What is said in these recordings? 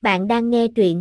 Bạn đang nghe truyện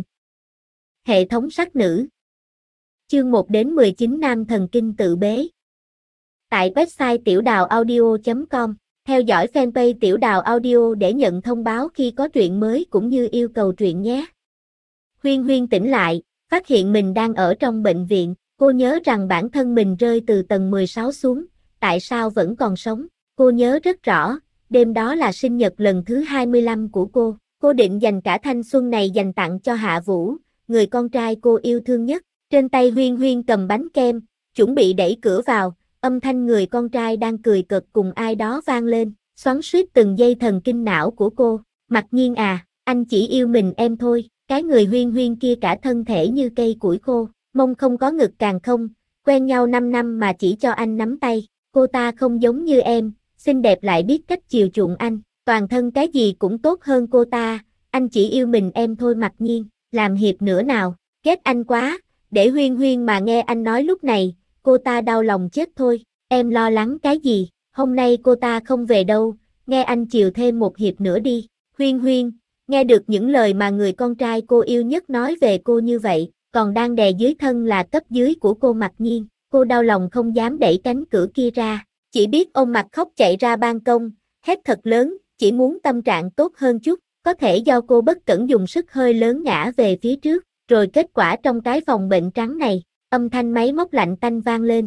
Hệ thống sắc nữ. Chương 1 đến 19 Nam thần kinh tự bế. Tại website tiểuđào audio.com, theo dõi fanpage Tiểu Đào Audio để nhận thông báo khi có truyện mới cũng như yêu cầu truyện nhé. Huyên Huyên tỉnh lại, phát hiện mình đang ở trong bệnh viện, cô nhớ rằng bản thân mình rơi từ tầng 16 xuống, tại sao vẫn còn sống? Cô nhớ rất rõ, đêm đó là sinh nhật lần thứ 25 của cô. Cô định dành cả thanh xuân này dành tặng cho Hạ Vũ, người con trai cô yêu thương nhất. Trên tay Huyên Huyên cầm bánh kem, chuẩn bị đẩy cửa vào, âm thanh người con trai đang cười cợt cùng ai đó vang lên, xoắn xuýt từng dây thần kinh não của cô. Mặc Nhiên à, anh chỉ yêu mình em thôi. Cái người Huyên Huyên kia cả thân thể như cây củi khô, mông không có ngực càng không, quen nhau 5 năm mà chỉ cho anh nắm tay. Cô ta không giống như em, xinh đẹp lại biết cách chiều chuộng anh. Toàn thân cái gì cũng tốt hơn cô ta, anh chỉ yêu mình em thôi. Mặc Nhiên, làm hiệp nữa nào, ghét anh quá, để Huyên Huyên mà nghe anh nói lúc này, cô ta đau lòng chết thôi. Em lo lắng cái gì, hôm nay cô ta không về đâu, nghe anh chiều thêm một hiệp nữa đi. Huyên Huyên, nghe được những lời mà người con trai cô yêu nhất nói về cô như vậy, còn đang đè dưới thân là cấp dưới của cô Mặc Nhiên, cô đau lòng không dám đẩy cánh cửa kia ra, chỉ biết ôm mặt khóc chạy ra ban công, hét thật lớn, chỉ muốn tâm trạng tốt hơn chút, có thể do cô bất cẩn dùng sức hơi lớn ngã về phía trước, rồi kết quả trong cái phòng bệnh trắng này, âm thanh máy móc lạnh tanh vang lên.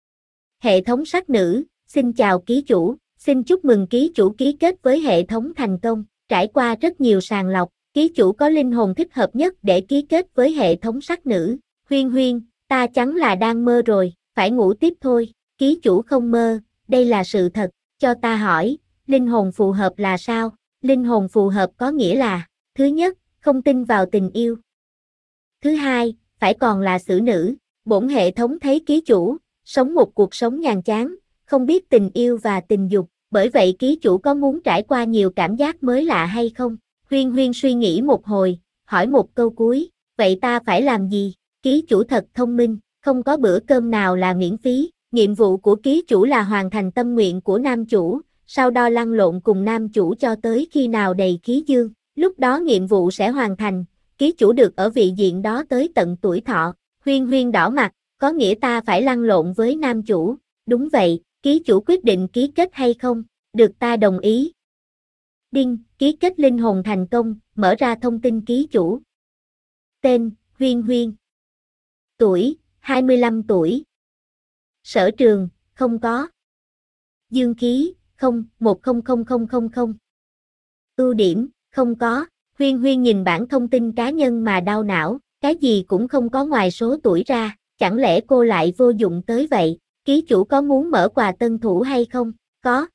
Hệ thống sắc nữ, xin chào ký chủ, xin chúc mừng ký chủ ký kết với hệ thống thành công, trải qua rất nhiều sàng lọc, ký chủ có linh hồn thích hợp nhất để ký kết với hệ thống sắc nữ. Huyên Huyên, ta chắn là đang mơ rồi, phải ngủ tiếp thôi, ký chủ không mơ, đây là sự thật, cho ta hỏi. Linh hồn phù hợp là sao? Linh hồn phù hợp có nghĩa là, thứ nhất, không tin vào tình yêu. Thứ hai, phải còn là xử nữ. Bổn hệ thống thấy ký chủ, sống một cuộc sống nhàm chán, không biết tình yêu và tình dục, bởi vậy ký chủ có muốn trải qua nhiều cảm giác mới lạ hay không? Huyên Huyên suy nghĩ một hồi, hỏi một câu cuối, vậy ta phải làm gì? Ký chủ thật thông minh, không có bữa cơm nào là miễn phí, nhiệm vụ của ký chủ là hoàn thành tâm nguyện của nam chủ, sau đó lăn lộn cùng nam chủ cho tới khi nào đầy khí dương, lúc đó nhiệm vụ sẽ hoàn thành, ký chủ được ở vị diện đó tới tận tuổi thọ. Huyên Huyên đỏ mặt, có nghĩa ta phải lăn lộn với nam chủ, đúng vậy, ký chủ quyết định ký kết hay không? Được, ta đồng ý. Đinh, ký kết linh hồn thành công, mở ra thông tin ký chủ. Tên, Huyên Huyên. Tuổi, 25 tuổi. Sở trường, không có. Dương khí, 1000000. Ưu điểm, không có. Huyên Huyên nhìn bảng thông tin cá nhân mà đau não, cái gì cũng không có ngoài số tuổi ra, chẳng lẽ cô lại vô dụng tới vậy? Ký chủ có muốn mở quà tân thủ hay không? Có.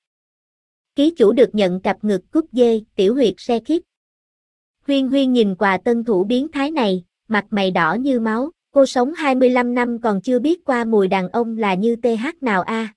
Ký chủ được nhận cặp ngực cúp dê, tiểu huyệt xe khít. Huyên Huyên nhìn quà tân thủ biến thái này, mặt mày đỏ như máu, cô sống 25 năm còn chưa biết qua mùi đàn ông là như TH nào a.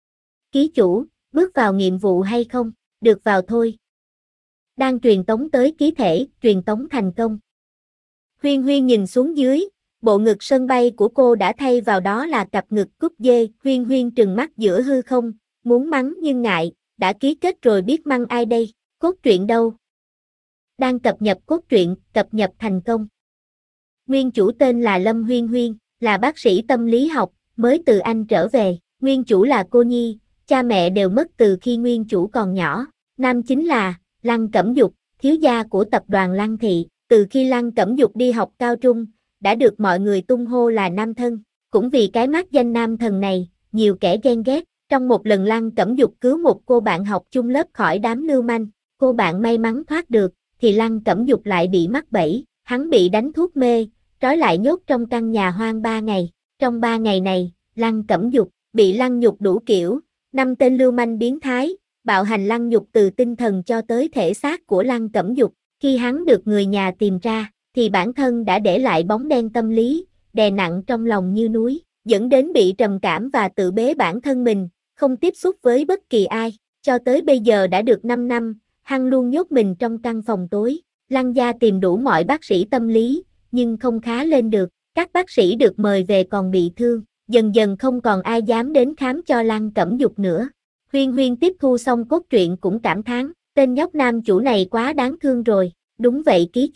Ký chủ, bước vào nhiệm vụ hay không? Được vào thôi. Đang truyền tống tới ký thể, truyền tống thành công. Huyên Huyên nhìn xuống dưới, bộ ngực sân bay của cô đã thay vào đó là cặp ngực cúp dê. Huyên Huyên trừng mắt giữa hư không, muốn mắng nhưng ngại, đã ký kết rồi biết mắng ai đây? Cốt truyện đâu? Đang cập nhật cốt truyện, cập nhật thành công. Nguyên chủ tên là Lâm Huyên Huyên, là bác sĩ tâm lý học, mới từ Anh trở về. Nguyên chủ là cô nhi, cha mẹ đều mất từ khi nguyên chủ còn nhỏ. Nam chính là Lăng Cẩm Dục, thiếu gia của tập đoàn Lăng Thị. Từ khi Lăng Cẩm Dục đi học cao trung, đã được mọi người tung hô là nam thân. Cũng vì cái mác danh nam thần này, nhiều kẻ ghen ghét. Trong một lần Lăng Cẩm Dục cứu một cô bạn học chung lớp khỏi đám lưu manh, cô bạn may mắn thoát được, thì Lăng Cẩm Dục lại bị mắc bẫy, hắn bị đánh thuốc mê, trói lại nhốt trong căn nhà hoang 3 ngày. Trong 3 ngày này, Lăng Cẩm Dục bị lăng nhục đủ kiểu, 5 tên lưu manh biến thái, bạo hành lăng nhục từ tinh thần cho tới thể xác của Lăng Cẩm Dục. Khi hắn được người nhà tìm ra, thì bản thân đã để lại bóng đen tâm lý, đè nặng trong lòng như núi, dẫn đến bị trầm cảm và tự bế bản thân mình, không tiếp xúc với bất kỳ ai. Cho tới bây giờ đã được 5 năm, hắn luôn nhốt mình trong căn phòng tối. Lăng gia tìm đủ mọi bác sĩ tâm lý, nhưng không khá lên được. Các bác sĩ được mời về còn bị thương, dần dần không còn ai dám đến khám cho Lăng Cẩm Dục nữa. Huyên Huyên tiếp thu xong cốt truyện cũng cảm thán, tên nhóc nam chủ này quá đáng thương rồi. Đúng vậy ký chủ,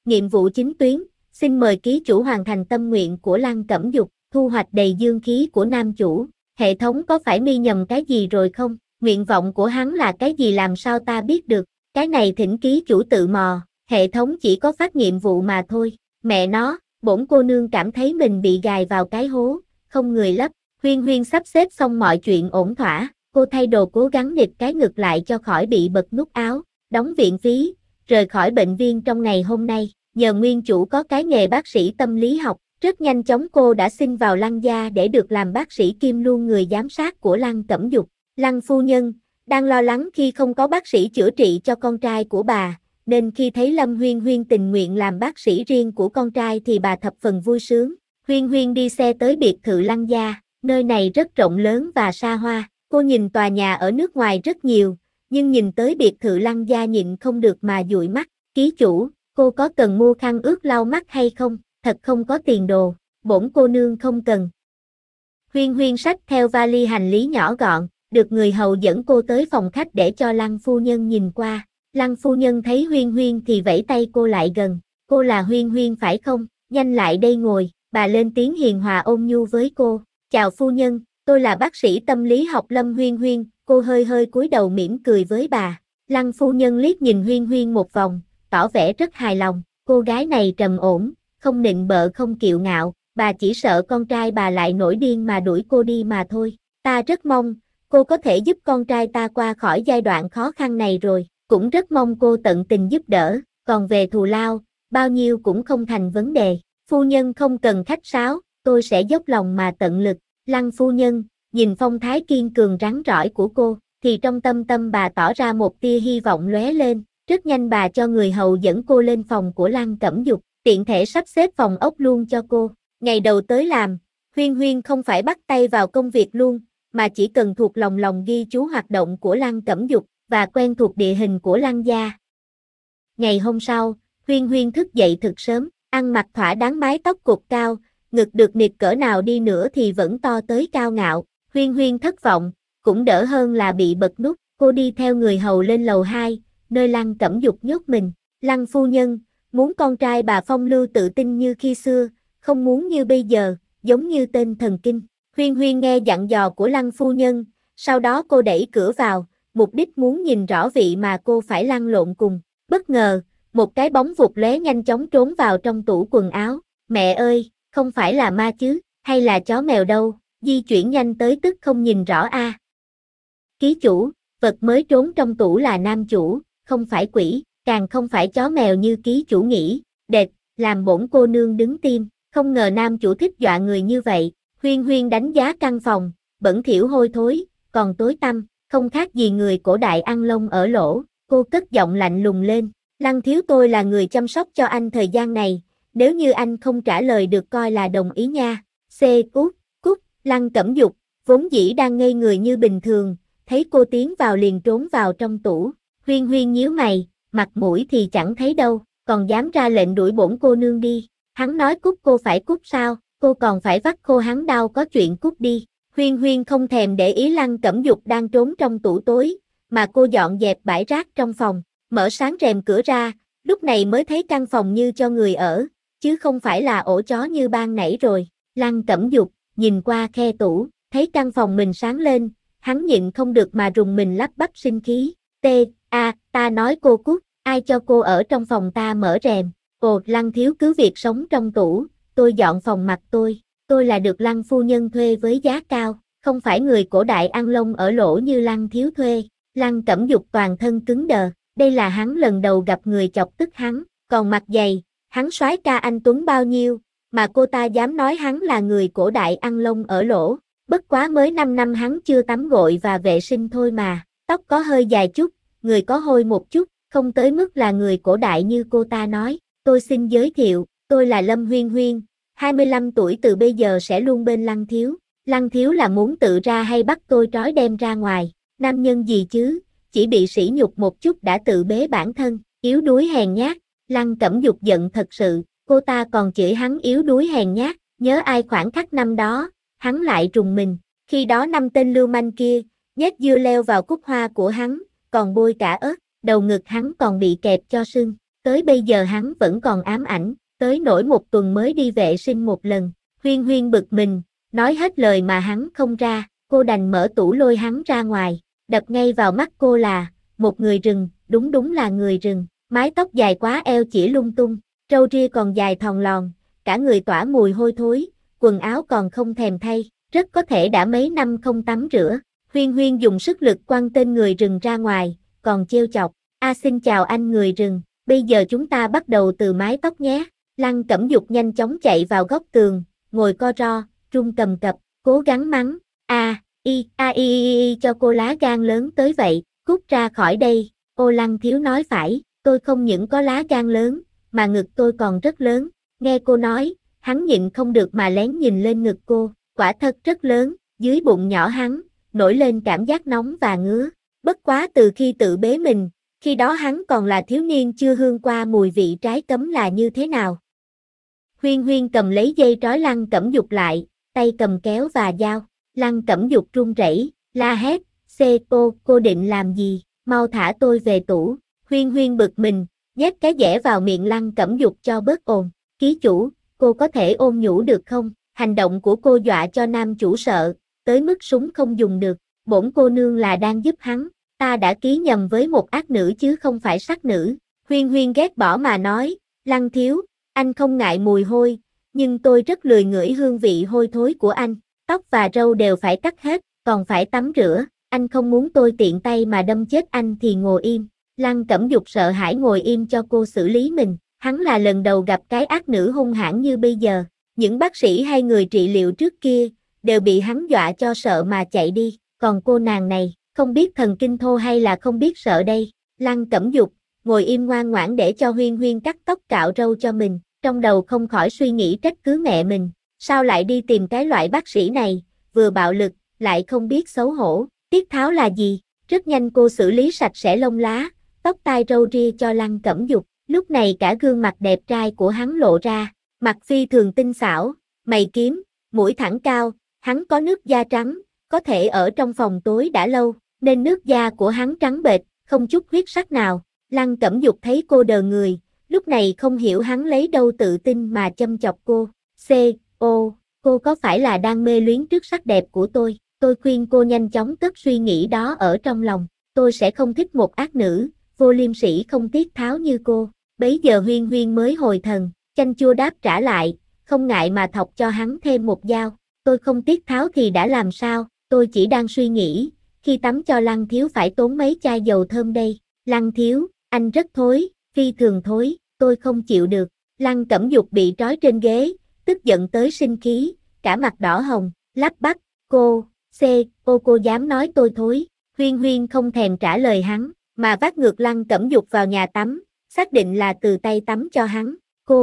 Nhiệm vụ chính tuyến, xin mời ký chủ hoàn thành tâm nguyện của Lăng Cẩm Dục, thu hoạch đầy dương khí của nam chủ. Hệ thống có phải mi nhầm cái gì rồi không? Nguyện vọng của hắn là cái gì làm sao ta biết được? Cái này thỉnh ký chủ tự mò, hệ thống chỉ có phát nhiệm vụ mà thôi. Mẹ nó, bổn cô nương cảm thấy mình bị gài vào cái hố, không người lấp. Huyên Huyên sắp xếp xong mọi chuyện ổn thỏa, cô thay đồ cố gắng nịt cái ngực lại cho khỏi bị bật nút áo, đóng viện phí, rời khỏi bệnh viện trong ngày hôm nay. Nhờ nguyên chủ có cái nghề bác sĩ tâm lý học, rất nhanh chóng cô đã xin vào Lăng gia để được làm bác sĩ kiêm luôn người giám sát của Lăng Cẩm Dục. Lăng phu nhân đang lo lắng khi không có bác sĩ chữa trị cho con trai của bà, nên khi thấy Lâm Huyên Huyên tình nguyện làm bác sĩ riêng của con trai thì bà thập phần vui sướng. Huyên Huyên đi xe tới biệt thự Lăng gia, nơi này rất rộng lớn và xa hoa. Cô nhìn tòa nhà ở nước ngoài rất nhiều, nhưng nhìn tới biệt thự Lăng gia nhịn không được mà dụi mắt. Ký chủ, cô có cần mua khăn ướt lau mắt hay không? Thật không có tiền đồ, bổn cô nương không cần. Huyên Huyên xách theo vali hành lý nhỏ gọn, được người hầu dẫn cô tới phòng khách để cho Lăng phu nhân nhìn qua. Lăng phu nhân thấy Huyên Huyên thì vẫy tay cô lại gần. Cô là Huyên Huyên phải không? Nhanh lại đây ngồi, bà lên tiếng hiền hòa ôn nhu với cô. Chào phu nhân, tôi là bác sĩ tâm lý học Lâm Huyên Huyên. Cô hơi hơi cúi đầu mỉm cười với bà. Lăng phu nhân liếc nhìn Huyên Huyên một vòng, tỏ vẻ rất hài lòng. Cô gái này trầm ổn, không nịnh bợ không kiêu ngạo, bà chỉ sợ con trai bà lại nổi điên mà đuổi cô đi mà thôi. Ta rất mong cô có thể giúp con trai ta qua khỏi giai đoạn khó khăn này rồi, cũng rất mong cô tận tình giúp đỡ, còn về thù lao, bao nhiêu cũng không thành vấn đề. Phu nhân không cần khách sáo, tôi sẽ dốc lòng mà tận lực. Lăng phu nhân nhìn phong thái kiên cường rắn rỏi của cô, thì trong tâm bà tỏ ra một tia hy vọng lóe lên. Rất nhanh bà cho người hầu dẫn cô lên phòng của Lăng Cẩm Dục, tiện thể sắp xếp phòng ốc luôn cho cô. Ngày đầu tới làm, Huyên Huyên không phải bắt tay vào công việc luôn, mà chỉ cần thuộc lòng ghi chú hoạt động của Lăng Cẩm Dục và quen thuộc địa hình của Lăng gia. Ngày hôm sau, Huyên Huyên thức dậy thật sớm, ăn mặc thỏa đáng, mái tóc cột cao, ngực được nịt cỡ nào đi nữa thì vẫn to tới cao ngạo. Huyên Huyên thất vọng, cũng đỡ hơn là bị bật nút. Cô đi theo người hầu lên lầu 2, nơi Lăng Cẩm Dục nhốt mình. Lăng phu nhân muốn con trai bà phong lưu tự tin như khi xưa, không muốn như bây giờ, giống như tên thần kinh. Huyên Huyên nghe dặn dò của Lăng phu nhân, sau đó cô đẩy cửa vào, mục đích muốn nhìn rõ vị mà cô phải lăn lộn cùng. Bất ngờ, một cái bóng vụt lóe nhanh chóng trốn vào trong tủ quần áo. Mẹ ơi, không phải là ma chứ, hay là chó mèo đâu, di chuyển nhanh tới tức không nhìn rõ a. Ký chủ, vật mới trốn trong tủ là nam chủ, không phải quỷ, càng không phải chó mèo như ký chủ nghĩ. Đệt, làm bổn cô nương đứng tim, không ngờ nam chủ thích dọa người như vậy. Huyên Huyên đánh giá căn phòng, bẩn thỉu hôi thối, còn tối tăm, không khác gì người cổ đại ăn lông ở lỗ. Cô cất giọng lạnh lùng lên. Lăng thiếu, tôi là người chăm sóc cho anh thời gian này, nếu như anh không trả lời được coi là đồng ý nha. Cút, cút. Lăng Cẩm Dục vốn dĩ đang ngây người như bình thường, thấy cô tiến vào liền trốn vào trong tủ. Huyên Huyên nhíu mày, mặt mũi thì chẳng thấy đâu, còn dám ra lệnh đuổi bổn cô nương đi. Hắn nói cút cô phải cút sao, cô còn phải vắt khô hắn đau, có chuyện cút đi. Huyên Huyên không thèm để ý Lăng Cẩm Dục đang trốn trong tủ tối, mà cô dọn dẹp bãi rác trong phòng, mở sáng rèm cửa ra, lúc này mới thấy căn phòng như cho người ở, chứ không phải là ổ chó như ban nãy rồi. Lăng Cẩm Dục nhìn qua khe tủ, thấy căn phòng mình sáng lên, hắn nhịn không được mà rùng mình lắp bắp sinh khí. Ta nói cô cút, ai cho cô ở trong phòng ta mở rèm? Ồ, Lăng thiếu cứ việc sống trong tủ, tôi dọn phòng mặt tôi là được Lăng phu nhân thuê với giá cao, không phải người cổ đại ăn lông ở lỗ như Lăng thiếu thuê. Lăng Cẩm Dục toàn thân cứng đờ, đây là hắn lần đầu gặp người chọc tức hắn, còn mặt dày, hắn soái ca anh tuấn bao nhiêu, mà cô ta dám nói hắn là người cổ đại ăn lông ở lỗ. Bất quá mới 5 năm hắn chưa tắm gội và vệ sinh thôi mà, tóc có hơi dài chút, người có hôi một chút, không tới mức là người cổ đại như cô ta nói. Tôi xin giới thiệu, tôi là Lâm Huyên Huyên, 25 tuổi, từ bây giờ sẽ luôn bên Lăng thiếu. Lăng thiếu là muốn tự ra hay bắt tôi trói đem ra ngoài? Nam nhân gì chứ, chỉ bị sỉ nhục một chút đã tự bế bản thân, yếu đuối hèn nhát. Lăng Cẩm Dục giận thật sự, cô ta còn chửi hắn yếu đuối hèn nhát, nhớ ai khoảnh khắc năm đó, hắn lại rùng mình, khi đó 5 tên lưu manh kia, nhét dưa leo vào cúc hoa của hắn, còn bôi cả ớt, đầu ngực hắn còn bị kẹp cho sưng. tới bây giờ hắn vẫn còn ám ảnh, tới nỗi một tuần mới đi vệ sinh một lần. Huyên Huyên bực mình, nói hết lời mà hắn không ra, cô đành mở tủ lôi hắn ra ngoài, đập ngay vào mắt cô là, một người rừng, đúng là người rừng, mái tóc dài quá eo chỉ lung tung, râu ria còn dài thòn lòn, cả người tỏa mùi hôi thối, quần áo còn không thèm thay, rất có thể đã mấy năm không tắm rửa. Huyên Huyên dùng sức lực quăng tên người rừng ra ngoài, còn trêu chọc, xin chào anh người rừng, bây giờ chúng ta bắt đầu từ mái tóc nhé. Lăng Cẩm Dục nhanh chóng chạy vào góc tường, ngồi co ro, run cầm cập, cố gắng mắng, cho cô lá gan lớn tới vậy, cút ra khỏi đây. Ô Lăng Thiếu nói phải, tôi không những có lá gan lớn, mà ngực tôi còn rất lớn. Nghe cô nói, hắn nhịn không được mà lén nhìn lên ngực cô, quả thật rất lớn, dưới bụng nhỏ hắn, nổi lên cảm giác nóng và ngứa. Bất quá từ khi tự bế mình, khi đó hắn còn là thiếu niên chưa hương qua mùi vị trái cấm là như thế nào. Huyên Huyên cầm lấy dây trói Lăng Cẩm Dục lại, tay cầm kéo và dao. Lăng Cẩm Dục run rẩy, la hét, cô định làm gì, mau thả tôi về tủ. Huyên Huyên bực mình, nhét cái dẻ vào miệng Lăng Cẩm Dục cho bớt ồn. Ký chủ, cô có thể ôn nhủ được không? Hành động của cô dọa cho nam chủ sợ, tới mức súng không dùng được. Bổn cô nương là đang giúp hắn, ta đã ký nhầm với một ác nữ chứ không phải sắc nữ. Huyên Huyên ghét bỏ mà nói, Lăng Thiếu, anh không ngại mùi hôi, nhưng tôi rất lười ngửi hương vị hôi thối của anh. Tóc và râu đều phải cắt hết, còn phải tắm rửa, anh không muốn tôi tiện tay mà đâm chết anh thì ngồi im. Lăng Cẩm Dục sợ hãi ngồi im cho cô xử lý mình, hắn là lần đầu gặp cái ác nữ hung hãn như bây giờ. Những bác sĩ hay người trị liệu trước kia, đều bị hắn dọa cho sợ mà chạy đi, còn cô nàng này, không biết thần kinh thô hay là không biết sợ đây. Lăng Cẩm Dục, ngồi im ngoan ngoãn để cho Huyên Huyên cắt tóc cạo râu cho mình, trong đầu không khỏi suy nghĩ trách cứ mẹ mình. Sao lại đi tìm cái loại bác sĩ này, vừa bạo lực, lại không biết xấu hổ, tiết tháo là gì? Rất nhanh cô xử lý sạch sẽ lông lá, tóc tai râu ria cho Lăng Cẩm Dục, lúc này cả gương mặt đẹp trai của hắn lộ ra, mặt phi thường tinh xảo, mày kiếm, mũi thẳng cao, hắn có nước da trắng, có thể ở trong phòng tối đã lâu, nên nước da của hắn trắng bệch, không chút huyết sắc nào. Lăng Cẩm Dục thấy cô đờ người, lúc này không hiểu hắn lấy đâu tự tin mà châm chọc cô. Cô có phải là đang mê luyến trước sắc đẹp của tôi khuyên cô nhanh chóng cất suy nghĩ đó ở trong lòng, tôi sẽ không thích một ác nữ, vô liêm sỉ không tiết tháo như cô. Bấy giờ Huyên Huyên mới hồi thần, chanh chua đáp trả lại, không ngại mà thọc cho hắn thêm một dao, tôi không tiết tháo thì đã làm sao, tôi chỉ đang suy nghĩ, khi tắm cho Lăng Thiếu phải tốn mấy chai dầu thơm đây. Lăng Thiếu, anh rất thối, phi thường thối, tôi không chịu được. Lăng Cẩm Dục bị trói trên ghế, tức giận tới sinh khí, cả mặt đỏ hồng, lắp bắp, cô dám nói tôi thối. Huyên Huyên không thèm trả lời hắn, mà vác ngược Lăng Cẩm Dục vào nhà tắm, xác định là từ tay tắm cho hắn.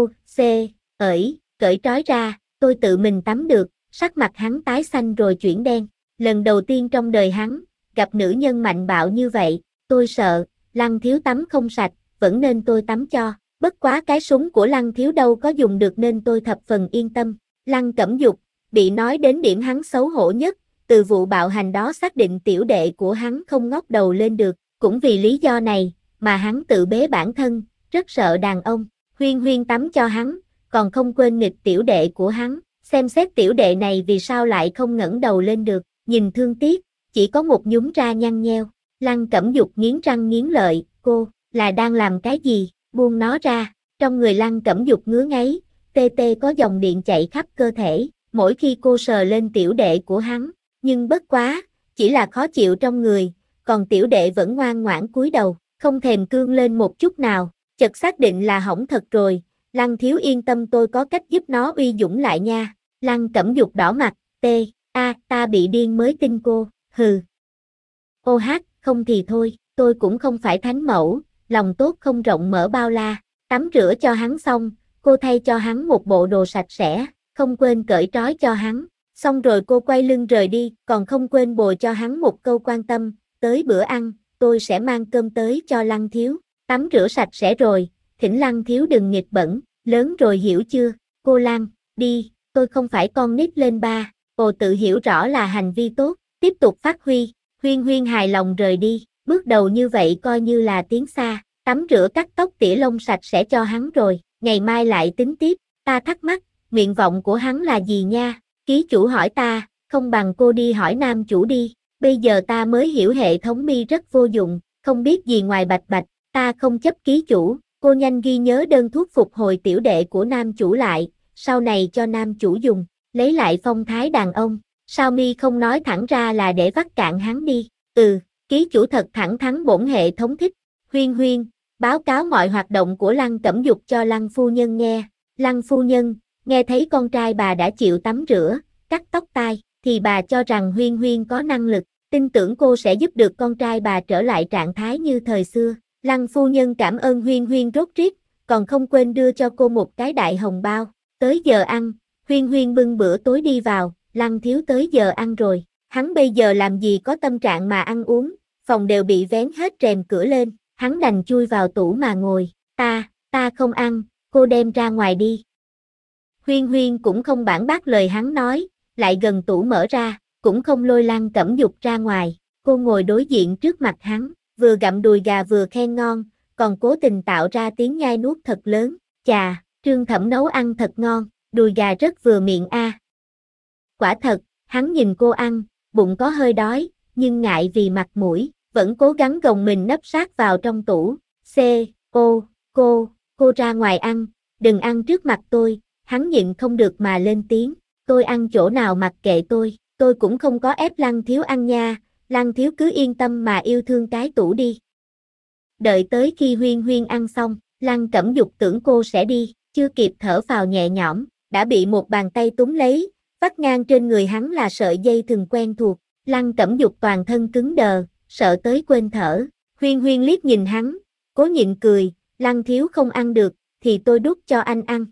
Cởi trói ra, tôi tự mình tắm được. Sắc mặt hắn tái xanh rồi chuyển đen, lần đầu tiên trong đời hắn, gặp nữ nhân mạnh bạo như vậy, tôi sợ, Lăng Thiếu tắm không sạch, vẫn nên tôi tắm cho. Bất quá cái súng của Lăng Thiếu đâu có dùng được nên tôi thập phần yên tâm. Lăng Cẩm Dục, bị nói đến điểm hắn xấu hổ nhất, từ vụ bạo hành đó xác định tiểu đệ của hắn không ngóc đầu lên được, cũng vì lý do này, mà hắn tự bế bản thân, rất sợ đàn ông. Huyên Huyên tắm cho hắn, còn không quên nghịch tiểu đệ của hắn, xem xét tiểu đệ này vì sao lại không ngẩng đầu lên được, nhìn thương tiếc, chỉ có một nhúm ra nhăn nheo. Lăng Cẩm Dục nghiến răng nghiến lợi, cô, là đang làm cái gì, buông nó ra. Trong người Lăng Cẩm Dục ngứa ngáy, tê tê có dòng điện chạy khắp cơ thể, mỗi khi cô sờ lên tiểu đệ của hắn, nhưng bất quá, chỉ là khó chịu trong người, còn tiểu đệ vẫn ngoan ngoãn cúi đầu, không thèm cương lên một chút nào, chợt xác định là hỏng thật rồi. Lăng Thiếu yên tâm, tôi có cách giúp nó uy dũng lại nha. Lăng Cẩm Dục đỏ mặt, ta bị điên mới tin cô, hừ. Không thì thôi, tôi cũng không phải thánh mẫu, lòng tốt không rộng mở bao la. Tắm rửa cho hắn xong, cô thay cho hắn một bộ đồ sạch sẽ, không quên cởi trói cho hắn. Xong rồi cô quay lưng rời đi, còn không quên bồi cho hắn một câu quan tâm, tới bữa ăn, tôi sẽ mang cơm tới cho Lăng Thiếu. Tắm rửa sạch sẽ rồi, thỉnh Lăng Thiếu đừng nghịch bẩn, lớn rồi hiểu chưa? Cô Lăng, đi, tôi không phải con nít lên ba. Tự hiểu rõ là hành vi tốt, tiếp tục phát huy. Huyên Huyên hài lòng rời đi, bước đầu như vậy coi như là tiến xa. tắm rửa cắt tóc tỉa lông sạch sẽ cho hắn rồi, ngày mai lại tính tiếp, ta thắc mắc, nguyện vọng của hắn là gì nha, ký chủ hỏi ta, không bằng cô đi hỏi nam chủ đi, bây giờ ta mới hiểu hệ thống mi rất vô dụng, không biết gì ngoài bạch bạch, ta không chấp ký chủ, cô nhanh ghi nhớ đơn thuốc phục hồi tiểu đệ của nam chủ lại, sau này cho nam chủ dùng, lấy lại phong thái đàn ông, sao mi không nói thẳng ra là để vắt cạn hắn đi, ký chủ thật thẳng thắn bổn hệ thống thích, Huyên Huyên, báo cáo mọi hoạt động của Lăng Cẩm Dục cho Lăng phu nhân nghe, Lăng phu nhân, nghe thấy con trai bà đã chịu tắm rửa, cắt tóc tai, thì bà cho rằng Huyên Huyên có năng lực, tin tưởng cô sẽ giúp được con trai bà trở lại trạng thái như thời xưa. Lăng phu nhân cảm ơn Huyên Huyên rốt rít, còn không quên đưa cho cô một cái đại hồng bao. Tới giờ ăn, Huyên Huyên bưng bữa tối đi vào, Lăng thiếu tới giờ ăn rồi. Hắn bây giờ làm gì có tâm trạng mà ăn uống, phòng đều bị vén hết rèm cửa lên, hắn đành chui vào tủ mà ngồi. Ta không ăn, cô đem ra ngoài đi. Huyên Huyên cũng không bản bác lời hắn nói, lại gần tủ mở ra, cũng không lôi Lăng Cẩm Dục ra ngoài. Cô ngồi đối diện trước mặt hắn, vừa gặm đùi gà vừa khen ngon, còn cố tình tạo ra tiếng nhai nuốt thật lớn. Chà, Trương Thẩm nấu ăn thật ngon, đùi gà rất vừa miệng a. Quả thật, hắn nhìn cô ăn, bụng có hơi đói, nhưng ngại vì mặt mũi, vẫn cố gắng gồng mình nấp sát vào trong tủ. Cô ra ngoài ăn, đừng ăn trước mặt tôi, hắn nhịn không được mà lên tiếng. Tôi ăn chỗ nào mặc kệ tôi cũng không có ép Lăng thiếu ăn nha, Lăng thiếu cứ yên tâm mà yêu thương cái tủ đi. Đợi tới khi Huyên Huyên ăn xong, Lăng Cẩm Dục tưởng cô sẽ đi, chưa kịp thở phào nhẹ nhõm, đã bị một bàn tay túm lấy, vắt ngang trên người hắn là sợi dây thừng quen thuộc. Lăng Cẩm Dục toàn thân cứng đờ, sợ tới quên thở. Huyên Huyên liếc nhìn hắn, cố nhịn cười, Lăng thiếu không ăn được, thì tôi đút cho anh ăn.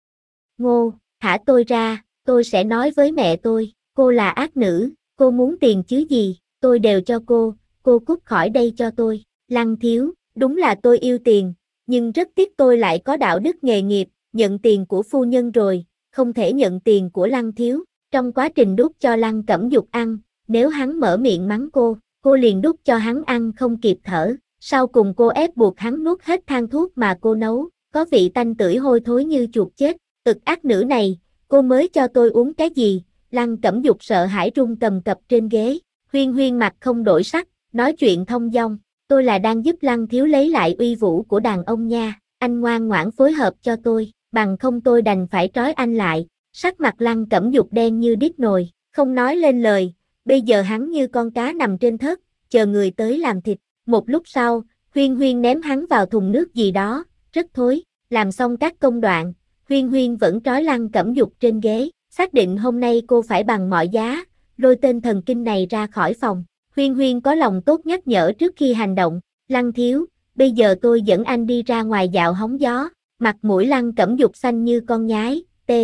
Ngô, thả tôi ra, tôi sẽ nói với mẹ tôi, cô là ác nữ, cô muốn tiền chứ gì, tôi đều cho cô cút khỏi đây cho tôi. Lăng thiếu, đúng là tôi yêu tiền, nhưng rất tiếc tôi lại có đạo đức nghề nghiệp, nhận tiền của phu nhân rồi, không thể nhận tiền của Lăng thiếu. Trong quá trình đút cho Lăng Cẩm Dục ăn, nếu hắn mở miệng mắng cô liền đút cho hắn ăn không kịp thở, sau cùng cô ép buộc hắn nuốt hết thang thuốc mà cô nấu, có vị tanh tưởi hôi thối như chuột chết. Ác nữ này, cô mới cho tôi uống cái gì? Lăng Cẩm Dục sợ hãi run cầm cập trên ghế. Huyên Huyên mặt không đổi sắc, nói chuyện thông dong, tôi là đang giúp Lăng thiếu lấy lại uy vũ của đàn ông nha, anh ngoan ngoãn phối hợp cho tôi, bằng không tôi đành phải trói anh lại. Sắc mặt Lăng Cẩm Dục đen như đít nồi, không nói lên lời, bây giờ hắn như con cá nằm trên thớt, chờ người tới làm thịt. Một lúc sau, Huyên Huyên ném hắn vào thùng nước gì đó, rất thối. Làm xong các công đoạn, Huyên Huyên vẫn trói Lăng Cẩm Dục trên ghế, xác định hôm nay cô phải bằng mọi giá, lôi tên thần kinh này ra khỏi phòng. Huyên Huyên có lòng tốt nhắc nhở trước khi hành động, Lăng thiếu, bây giờ tôi dẫn anh đi ra ngoài dạo hóng gió. Mặt mũi Lăng Cẩm Dục xanh như con nhái,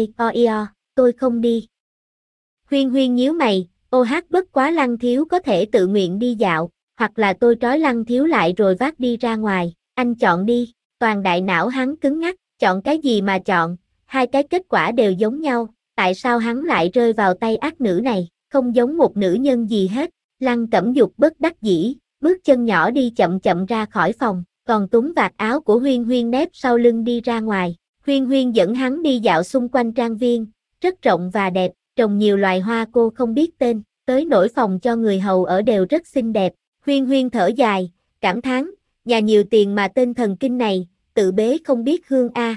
tôi không đi. Huyên Huyên nhíu mày, bất quá Lăng thiếu có thể tự nguyện đi dạo, hoặc là tôi trói Lăng thiếu lại rồi vác đi ra ngoài, anh chọn đi. Toàn đại não hắn cứng ngắc, chọn cái gì mà chọn, hai cái kết quả đều giống nhau, tại sao hắn lại rơi vào tay ác nữ này, không giống một nữ nhân gì hết. Lăng Cẩm Dục bất đắc dĩ, bước chân nhỏ đi chậm chậm ra khỏi phòng, còn túm vạt áo của Huyên Huyên nép sau lưng đi ra ngoài. Huyên Huyên dẫn hắn đi dạo xung quanh trang viên, rất rộng và đẹp, trồng nhiều loài hoa cô không biết tên, tới nỗi phòng cho người hầu ở đều rất xinh đẹp. Huyên Huyên thở dài, cảm thán, nhà nhiều tiền mà tên thần kinh này, tự bế không biết hương a.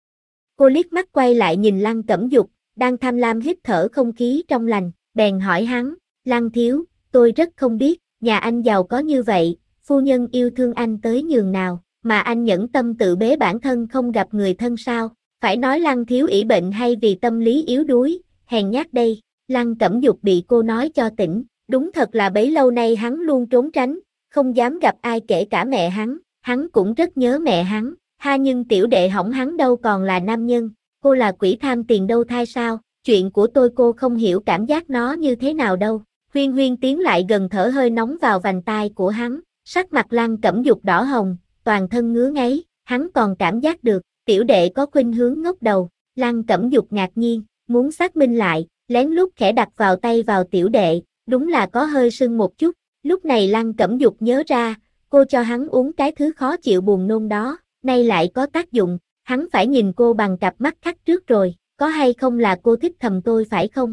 Cô liếc mắt quay lại nhìn Lăng Cẩm Dục, đang tham lam hít thở không khí trong lành, bèn hỏi hắn, Lăng thiếu, tôi rất không biết, nhà anh giàu có như vậy, phu nhân yêu thương anh tới nhường nào, mà anh nhẫn tâm tự bế bản thân không gặp người thân sao, phải nói Lăng thiếu ỷ bệnh hay vì tâm lý yếu đuối, hèn nhát đây. Lăng Cẩm Dục bị cô nói cho tỉnh, đúng thật là bấy lâu nay hắn luôn trốn tránh, không dám gặp ai kể cả mẹ hắn cũng rất nhớ mẹ hắn, nhưng tiểu đệ hỏng hắn đâu còn là nam nhân, cô là quỷ tham tiền đâu thai sao, chuyện của tôi cô không hiểu cảm giác nó như thế nào đâu. Huyên Huyên tiến lại gần thở hơi nóng vào vành tai của hắn, sắc mặt Lăng Cẩm Dục đỏ hồng, toàn thân ngứa ngáy, hắn còn cảm giác được, tiểu đệ có khuynh hướng ngốc đầu. Lăng Cẩm Dục ngạc nhiên, muốn xác minh lại, lén lút khẽ đặt vào tay vào tiểu đệ, đúng là có hơi sưng một chút. Lúc này Lăng Cẩm Dục nhớ ra, cô cho hắn uống cái thứ khó chịu buồn nôn đó, nay lại có tác dụng, hắn phải nhìn cô bằng cặp mắt khác trước rồi, có hay không là cô thích thầm tôi phải không?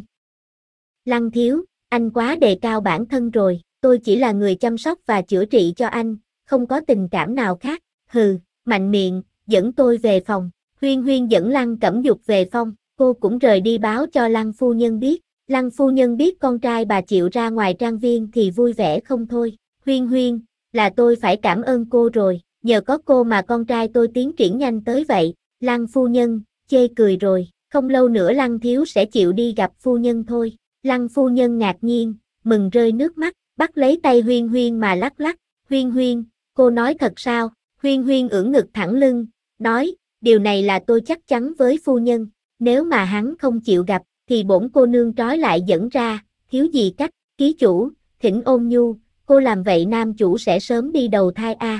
Lăng Thiếu, anh quá đề cao bản thân rồi, tôi chỉ là người chăm sóc và chữa trị cho anh, không có tình cảm nào khác, hừ, mạnh miệng, dẫn tôi về phòng, Huyên Huyên dẫn Lăng Cẩm Dục về phòng, cô cũng rời đi báo cho Lăng phu nhân biết, Lăng phu nhân biết con trai bà chịu ra ngoài trang viên thì vui vẻ không thôi, Huyên Huyên, là tôi phải cảm ơn cô rồi, nhờ có cô mà con trai tôi tiến triển nhanh tới vậy, Lăng phu nhân, chê cười rồi, không lâu nữa Lăng Thiếu sẽ chịu đi gặp phu nhân thôi, Lăng phu nhân ngạc nhiên, mừng rơi nước mắt, bắt lấy tay Huyên Huyên mà lắc lắc, Huyên Huyên, cô nói thật sao, Huyên Huyên ưỡn ngực thẳng lưng, nói, điều này là tôi chắc chắn với phu nhân, nếu mà hắn không chịu gặp, thì bổn cô nương trói lại dẫn ra, thiếu gì cách, ký chủ, thỉnh ôn nhu, cô làm vậy nam chủ sẽ sớm đi đầu thai a.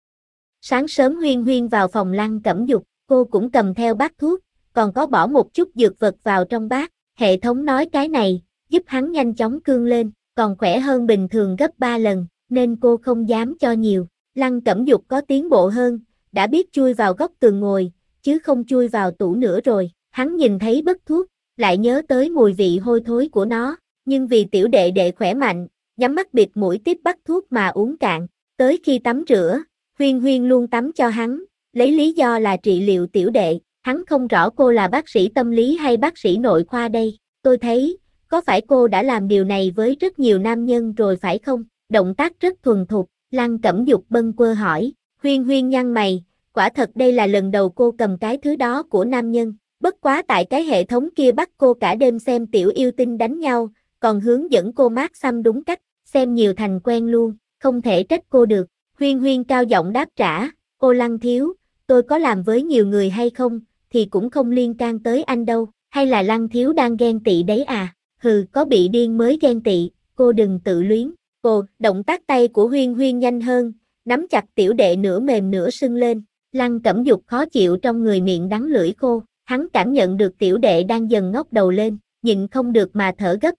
Sáng sớm Huyên Huyên vào phòng Lăng Cẩm Dục, cô cũng cầm theo bát thuốc, còn có bỏ một chút dược vật vào trong bát, hệ thống nói cái này, giúp hắn nhanh chóng cương lên, còn khỏe hơn bình thường gấp 3 lần, nên cô không dám cho nhiều. Lăng Cẩm Dục có tiến bộ hơn, đã biết chui vào góc tường ngồi, chứ không chui vào tủ nữa rồi, hắn nhìn thấy bức thuốc, lại nhớ tới mùi vị hôi thối của nó, nhưng vì tiểu đệ đệ khỏe mạnh, nhắm mắt bịt mũi tiếp bắt thuốc mà uống cạn, tới khi tắm rửa, Huyên Huyên luôn tắm cho hắn, lấy lý do là trị liệu tiểu đệ, hắn không rõ cô là bác sĩ tâm lý hay bác sĩ nội khoa đây, tôi thấy, có phải cô đã làm điều này với rất nhiều nam nhân rồi phải không? Động tác rất thuần thục, Lăng Cẩm Dục bâng quơ hỏi, Huyên Huyên nhăn mày, quả thật đây là lần đầu cô cầm cái thứ đó của nam nhân, bất quá tại cái hệ thống kia bắt cô cả đêm xem tiểu yêu tinh đánh nhau, còn hướng dẫn cô mát xăm đúng cách, xem nhiều thành quen luôn, không thể trách cô được. Huyên Huyên cao giọng đáp trả, ô Lăng Thiếu, tôi có làm với nhiều người hay không, thì cũng không liên can tới anh đâu, hay là Lăng Thiếu đang ghen tị đấy à, hừ có bị điên mới ghen tị, cô đừng tự luyến, cô, động tác tay của Huyên Huyên nhanh hơn, nắm chặt tiểu đệ nửa mềm nửa sưng lên, Lăng Cẩm Dục khó chịu trong người miệng đắng lưỡi khô, hắn cảm nhận được tiểu đệ đang dần ngóc đầu lên, nhịn không được mà thở gấp,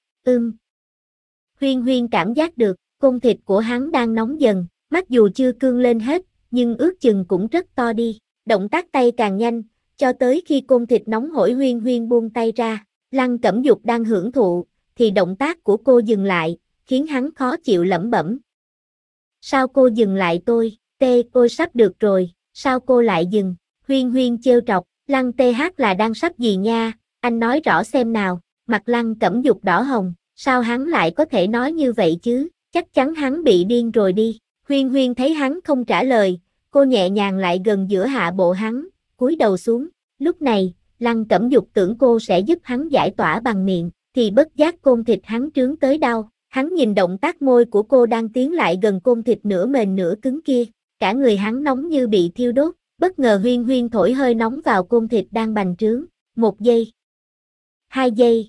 Huyên Huyên cảm giác được, côn thịt của hắn đang nóng dần, mặc dù chưa cương lên hết, nhưng ước chừng cũng rất to đi, động tác tay càng nhanh, cho tới khi côn thịt nóng hổi Huyên Huyên buông tay ra, Lăng Cẩm Dục đang hưởng thụ, thì động tác của cô dừng lại, khiến hắn khó chịu lẩm bẩm. Sao cô dừng lại tôi sắp được rồi, sao cô lại dừng, Huyên Huyên trêu trọc, Lăng TH là đang sắp gì nha, anh nói rõ xem nào, mặt Lăng Cẩm Dục đỏ hồng, sao hắn lại có thể nói như vậy chứ, chắc chắn hắn bị điên rồi đi, Huyên Huyên thấy hắn không trả lời, cô nhẹ nhàng lại gần giữa hạ bộ hắn, cúi đầu xuống, lúc này, Lăng Cẩm Dục tưởng cô sẽ giúp hắn giải tỏa bằng miệng, thì bất giác côn thịt hắn trướng tới đau, hắn nhìn động tác môi của cô đang tiến lại gần côn thịt nửa mềm nửa cứng kia, cả người hắn nóng như bị thiêu đốt, bất ngờ Huyên Huyên thổi hơi nóng vào côn thịt đang bành trướng, 1 giây, 2 giây,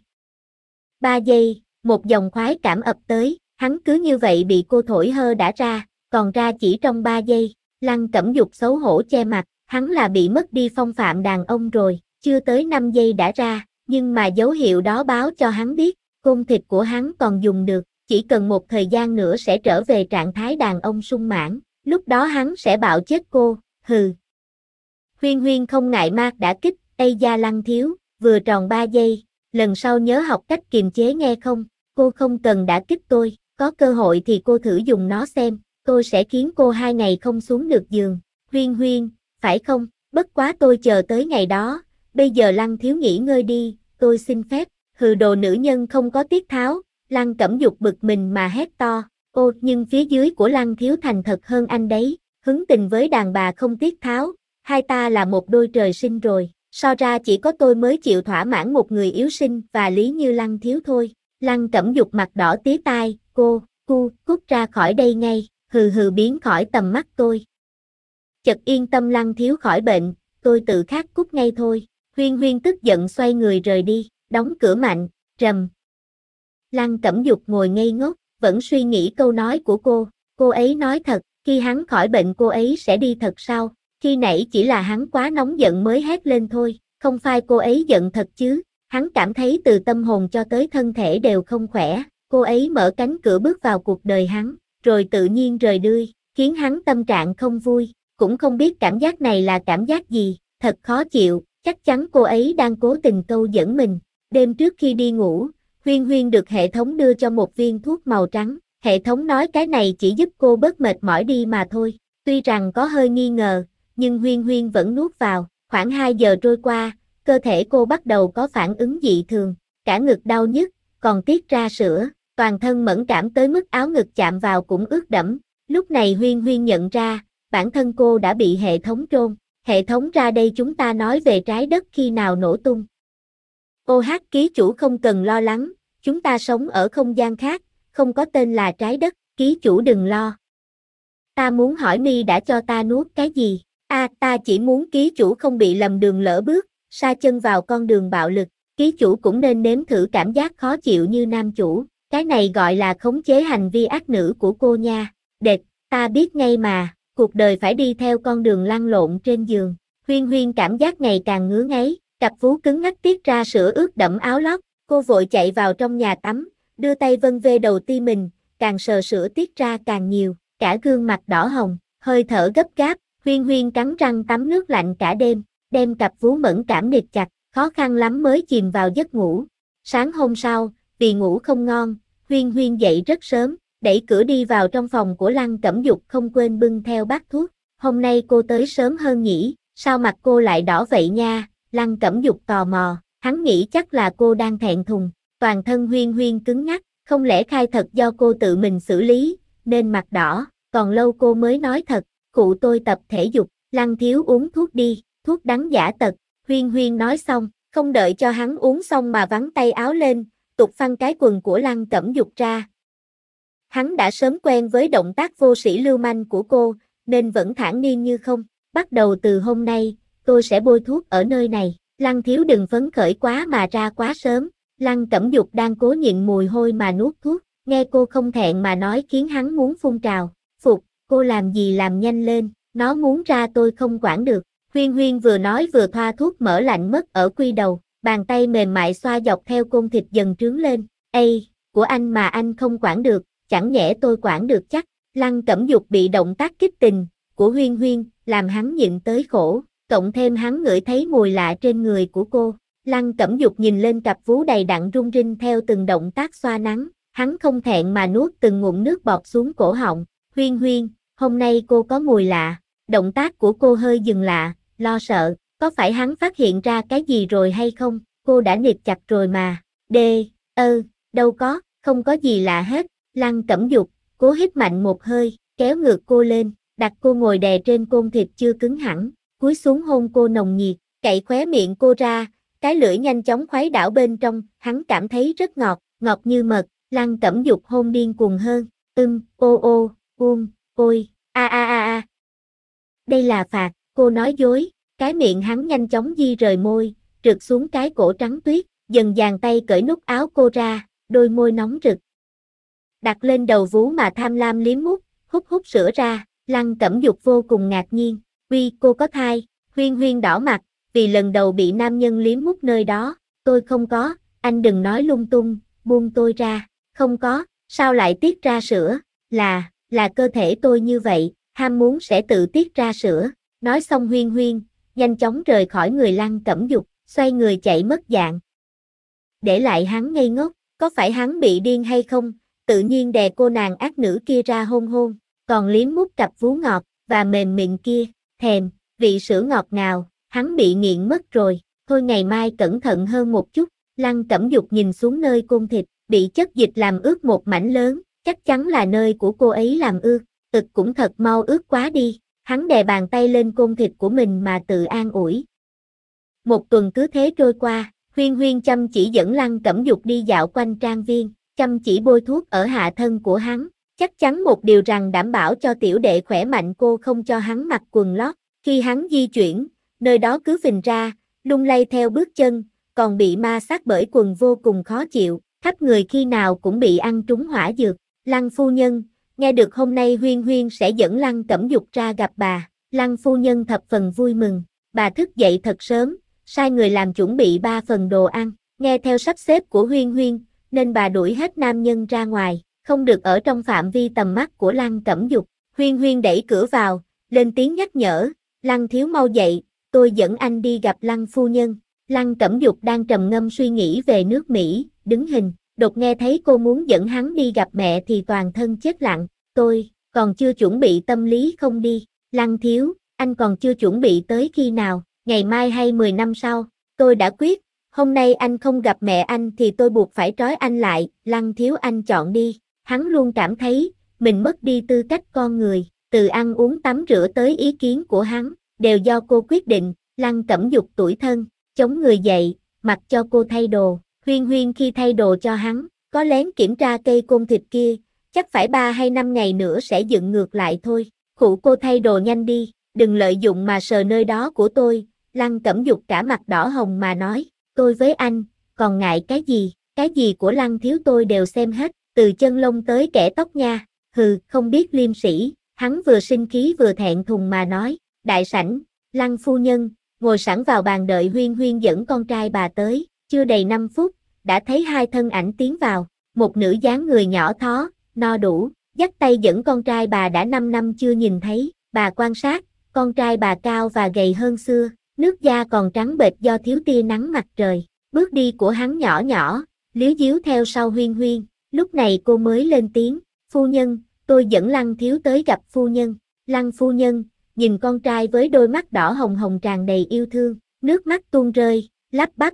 3 giây, một dòng khoái cảm ập tới, hắn cứ như vậy bị cô thổi hơi đã ra, còn ra chỉ trong 3 giây, Lăng Cẩm Dục xấu hổ che mặt, hắn là bị mất đi phong phạm đàn ông rồi, chưa tới 5 giây đã ra, nhưng mà dấu hiệu đó báo cho hắn biết, côn thịt của hắn còn dùng được, chỉ cần một thời gian nữa sẽ trở về trạng thái đàn ông sung mãn, lúc đó hắn sẽ bạo chết cô, hừ. Huyên Huyên không ngại mát đã kích, Ây da Lăng Thiếu, vừa tròn 3 giây, lần sau nhớ học cách kiềm chế nghe không, cô không cần đã kích tôi, có cơ hội thì cô thử dùng nó xem, tôi sẽ khiến cô 2 ngày không xuống được giường, Huyên Huyên, phải không, bất quá tôi chờ tới ngày đó, bây giờ Lăng Thiếu nghỉ ngơi đi, tôi xin phép, hừ đồ nữ nhân không có tiết tháo, Lăng Cẩm Dục bực mình mà hét to, ô nhưng phía dưới của Lăng Thiếu thành thật hơn anh đấy, hứng tình với đàn bà không tiết tháo, hai ta là một đôi trời sinh rồi, so ra chỉ có tôi mới chịu thỏa mãn một người yếu sinh và lý như Lăng Thiếu thôi, Lăng Cẩm Dục mặt đỏ tía tai, cô, cút ra khỏi đây ngay, hừ hừ biến khỏi tầm mắt tôi. Chợt yên tâm Lăng Thiếu khỏi bệnh, tôi tự khát cút ngay thôi, Huyên Huyên tức giận xoay người rời đi, đóng cửa mạnh, rầm. Lăng Cẩm Dục ngồi ngây ngốc, vẫn suy nghĩ câu nói của cô ấy nói thật, khi hắn khỏi bệnh cô ấy sẽ đi thật sao, khi nãy chỉ là hắn quá nóng giận mới hét lên thôi, không phải cô ấy giận thật chứ, hắn cảm thấy từ tâm hồn cho tới thân thể đều không khỏe, cô ấy mở cánh cửa bước vào cuộc đời hắn, rồi tự nhiên rời đi, khiến hắn tâm trạng không vui, cũng không biết cảm giác này là cảm giác gì, thật khó chịu, chắc chắn cô ấy đang cố tình câu dẫn mình. Đêm trước khi đi ngủ, Huyên Huyên được hệ thống đưa cho một viên thuốc màu trắng, hệ thống nói cái này chỉ giúp cô bớt mệt mỏi đi mà thôi. Tuy rằng có hơi nghi ngờ, nhưng Huyên Huyên vẫn nuốt vào, khoảng 2 giờ trôi qua, cơ thể cô bắt đầu có phản ứng dị thường, cả ngực đau nhức, còn tiết ra sữa, toàn thân mẫn cảm tới mức áo ngực chạm vào cũng ướt đẫm. Lúc này Huyên Huyên nhận ra, bản thân cô đã bị hệ thống trôn. Hệ thống ra đây chúng ta nói về trái đất khi nào nổ tung. OH ký chủ không cần lo lắng, chúng ta sống ở không gian khác, không có tên là trái đất, ký chủ đừng lo. Ta muốn hỏi Mi đã cho ta nuốt cái gì? Ta chỉ muốn ký chủ không bị lầm đường lỡ bước, sa chân vào con đường bạo lực, ký chủ cũng nên nếm thử cảm giác khó chịu như nam chủ, cái này gọi là khống chế hành vi ác nữ của cô nha. Đệt, ta biết ngay mà, cuộc đời phải đi theo con đường lăn lộn trên giường. Huyên Huyên cảm giác ngày càng ngứa ngáy, cặp vú cứng ngắc tiết ra sữa ướt đẫm áo lót, cô vội chạy vào trong nhà tắm, đưa tay vân vê đầu ti mình, càng sờ sữa tiết ra càng nhiều, cả gương mặt đỏ hồng, hơi thở gấp gáp, Huyên Huyên cắn răng tắm nước lạnh cả đêm, đem cặp vú mẫn cảm nịt chặt, khó khăn lắm mới chìm vào giấc ngủ. Sáng hôm sau, vì ngủ không ngon, Huyên Huyên dậy rất sớm, đẩy cửa đi vào trong phòng của Lăng Cẩm Dục không quên bưng theo bát thuốc. Hôm nay cô tới sớm hơn nhỉ, sao mặt cô lại đỏ vậy nha? Lăng Cẩm Dục tò mò, hắn nghĩ chắc là cô đang thẹn thùng, toàn thân Huyên Huyên cứng ngắc, không lẽ khai thật do cô tự mình xử lý, nên mặt đỏ, còn lâu cô mới nói thật, cụ tôi tập thể dục, Lăng thiếu uống thuốc đi, thuốc đắng giả tật, Huyên Huyên nói xong, không đợi cho hắn uống xong mà vắn tay áo lên, tục phăng cái quần của Lăng Cẩm Dục ra. Hắn đã sớm quen với động tác vô sĩ lưu manh của cô, nên vẫn thản nhiên như không. Bắt đầu từ hôm nay, tôi sẽ bôi thuốc ở nơi này. Lăng thiếu đừng phấn khởi quá mà ra quá sớm. Lăng Cẩm Dục đang cố nhịn mùi hôi mà nuốt thuốc. Nghe cô không thẹn mà nói khiến hắn muốn phun trào. Phục, cô làm gì làm nhanh lên, nó muốn ra tôi không quản được. Huyên Huyên vừa nói vừa thoa thuốc mỡ lạnh mất ở quy đầu. Bàn tay mềm mại xoa dọc theo côn thịt dần trướng lên. Ê, của anh mà anh không quản được. Chẳng nhẽ tôi quản được chắc. Lăng Cẩm Dục bị động tác kích tình của Huyên Huyên làm hắn nhịn tới khổ, cộng thêm hắn ngửi thấy mùi lạ trên người của cô. Lăng Cẩm Dục nhìn lên cặp vú đầy đặn rung rinh theo từng động tác xoa nắng, hắn không thẹn mà nuốt từng ngụm nước bọt xuống cổ họng. Huyên Huyên, hôm nay cô có mùi lạ. Động tác của cô hơi dừng lạ, lo sợ, có phải hắn phát hiện ra cái gì rồi hay không? Cô đã nịt chặt rồi mà. Đâu có, không có gì lạ hết. Lăng Cẩm Dục cố hít mạnh một hơi, kéo ngược cô lên, đặt cô ngồi đè trên côn thịt chưa cứng hẳn, cúi xuống hôn cô nồng nhiệt, cậy khóe miệng cô ra, cái lưỡi nhanh chóng khuấy đảo bên trong, hắn cảm thấy rất ngọt, ngọt như mật. Lăng Cẩm Dục hôn điên cuồng hơn, ôi, a. Đây là phạt, cô nói dối, cái miệng hắn nhanh chóng di rời môi, trượt xuống cái cổ trắng tuyết, dần dàn tay cởi nút áo cô ra, đôi môi nóng rực. Đặt lên đầu vú mà tham lam liếm mút, hút sữa ra, Lăng Cẩm Dục vô cùng ngạc nhiên, cô có thai, Huyên Huyên đỏ mặt, vì lần đầu bị nam nhân liếm mút nơi đó, tôi không có, anh đừng nói lung tung, buông tôi ra, không có, sao lại tiết ra sữa, là cơ thể tôi như vậy, ham muốn sẽ tự tiết ra sữa, nói xong Huyên Huyên, nhanh chóng rời khỏi người Lăng Cẩm Dục, xoay người chạy mất dạng. Để lại hắn ngây ngốc, có phải hắn bị điên hay không? Tự nhiên đè cô nàng ác nữ kia ra hôn, còn liếm mút cặp vú ngọt và mềm mịn kia, thèm, vị sữa ngọt ngào, hắn bị nghiện mất rồi, thôi ngày mai cẩn thận hơn một chút. Lăng Cẩm Dục nhìn xuống nơi côn thịt, bị chất dịch làm ướt một mảnh lớn, chắc chắn là nơi của cô ấy làm ướt, cũng thật mau ướt quá đi, hắn đè bàn tay lên côn thịt của mình mà tự an ủi. Một tuần cứ thế trôi qua, Huyên Huyên chăm chỉ dẫn Lăng Cẩm Dục đi dạo quanh trang viên, chăm chỉ bôi thuốc ở hạ thân của hắn, chắc chắn một điều rằng đảm bảo cho tiểu đệ khỏe mạnh cô không cho hắn mặc quần lót, khi hắn di chuyển, nơi đó cứ phình ra, lung lay theo bước chân, còn bị ma sát bởi quần vô cùng khó chịu, khắp người khi nào cũng bị ăn trúng hỏa dược. Lăng phu nhân, nghe được hôm nay Huyên Huyên sẽ dẫn Lăng Cẩm Dục ra gặp bà, Lăng phu nhân thập phần vui mừng, bà thức dậy thật sớm, sai người làm chuẩn bị 3 phần đồ ăn, nghe theo sắp xếp của Huyên Huyên, nên bà đuổi hết nam nhân ra ngoài, không được ở trong phạm vi tầm mắt của Lăng Cẩm Dục. Huyên Huyên đẩy cửa vào, lên tiếng nhắc nhở, Lăng thiếu mau dậy, tôi dẫn anh đi gặp Lăng phu nhân. Lăng Cẩm Dục đang trầm ngâm suy nghĩ về nước Mỹ, đứng hình, đột nghe thấy cô muốn dẫn hắn đi gặp mẹ thì toàn thân chết lặng, tôi, còn chưa chuẩn bị tâm lý không đi, Lăng thiếu, anh còn chưa chuẩn bị tới khi nào, ngày mai hay 10 năm sau, tôi đã quyết, hôm nay anh không gặp mẹ anh thì tôi buộc phải trói anh lại, Lăng thiếu anh chọn đi, hắn luôn cảm thấy, mình mất đi tư cách con người, từ ăn uống tắm rửa tới ý kiến của hắn, đều do cô quyết định, Lăng Cẩm Dục tủi thân, chống người dậy, mặc cho cô thay đồ, Huyên Huyên khi thay đồ cho hắn, có lén kiểm tra cây côn thịt kia, chắc phải 3 hay 5 ngày nữa sẽ dựng ngược lại thôi, khụ cô thay đồ nhanh đi, đừng lợi dụng mà sờ nơi đó của tôi, Lăng Cẩm Dục cả mặt đỏ hồng mà nói, tôi với anh, còn ngại cái gì của Lăng thiếu tôi đều xem hết, từ chân lông tới kẻ tóc nha, hừ, không biết liêm sỉ, hắn vừa sinh khí vừa thẹn thùng mà nói, đại sảnh, Lăng phu nhân, ngồi sẵn vào bàn đợi Huyên Huyên dẫn con trai bà tới, chưa đầy 5 phút, đã thấy hai thân ảnh tiến vào, một nữ dáng người nhỏ thó, no đủ, dắt tay dẫn con trai bà đã 5 năm chưa nhìn thấy, bà quan sát, con trai bà cao và gầy hơn xưa, nước da còn trắng bệch do thiếu tia nắng mặt trời, bước đi của hắn nhỏ nhỏ, líu díu theo sau Huyên Huyên, lúc này cô mới lên tiếng, phu nhân, tôi dẫn Lăng thiếu tới gặp phu nhân, Lăng phu nhân, nhìn con trai với đôi mắt đỏ hồng hồng tràn đầy yêu thương, nước mắt tuôn rơi, lắp bắp.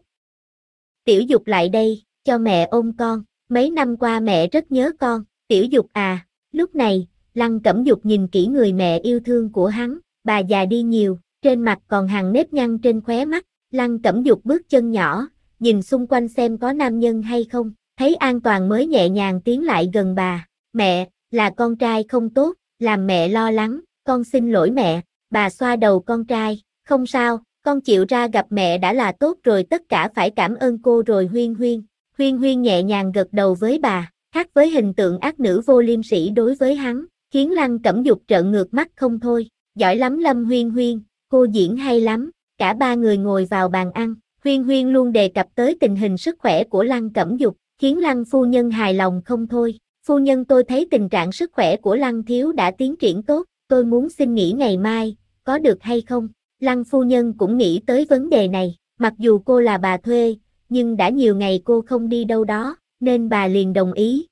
Tiểu Dục lại đây, cho mẹ ôm con, mấy năm qua mẹ rất nhớ con, Tiểu Dục à, lúc này, Lăng Cẩm Dục nhìn kỹ người mẹ yêu thương của hắn, bà già đi nhiều, trên mặt còn hằn nếp nhăn trên khóe mắt, Lăng Cẩm Dục bước chân nhỏ, nhìn xung quanh xem có nam nhân hay không, thấy an toàn mới nhẹ nhàng tiến lại gần bà, mẹ, là con trai không tốt, làm mẹ lo lắng, con xin lỗi mẹ, bà xoa đầu con trai, không sao, con chịu ra gặp mẹ đã là tốt rồi tất cả phải cảm ơn cô rồi Huyên Huyên. Huyên Huyên nhẹ nhàng gật đầu với bà, khác với hình tượng ác nữ vô liêm sỉ đối với hắn, khiến Lăng Cẩm Dục trợn ngược mắt không thôi, giỏi lắm Lâm Huyên Huyên, cô diễn hay lắm, cả ba người ngồi vào bàn ăn, Huyên Huyên luôn đề cập tới tình hình sức khỏe của Lăng Cẩm Dục, khiến Lăng phu nhân hài lòng không thôi, phu nhân tôi thấy tình trạng sức khỏe của Lăng thiếu đã tiến triển tốt, tôi muốn xin nghỉ ngày mai, có được hay không? Lăng phu nhân cũng nghĩ tới vấn đề này, mặc dù cô là bà thuê, nhưng đã nhiều ngày cô không đi đâu đó, nên bà liền đồng ý.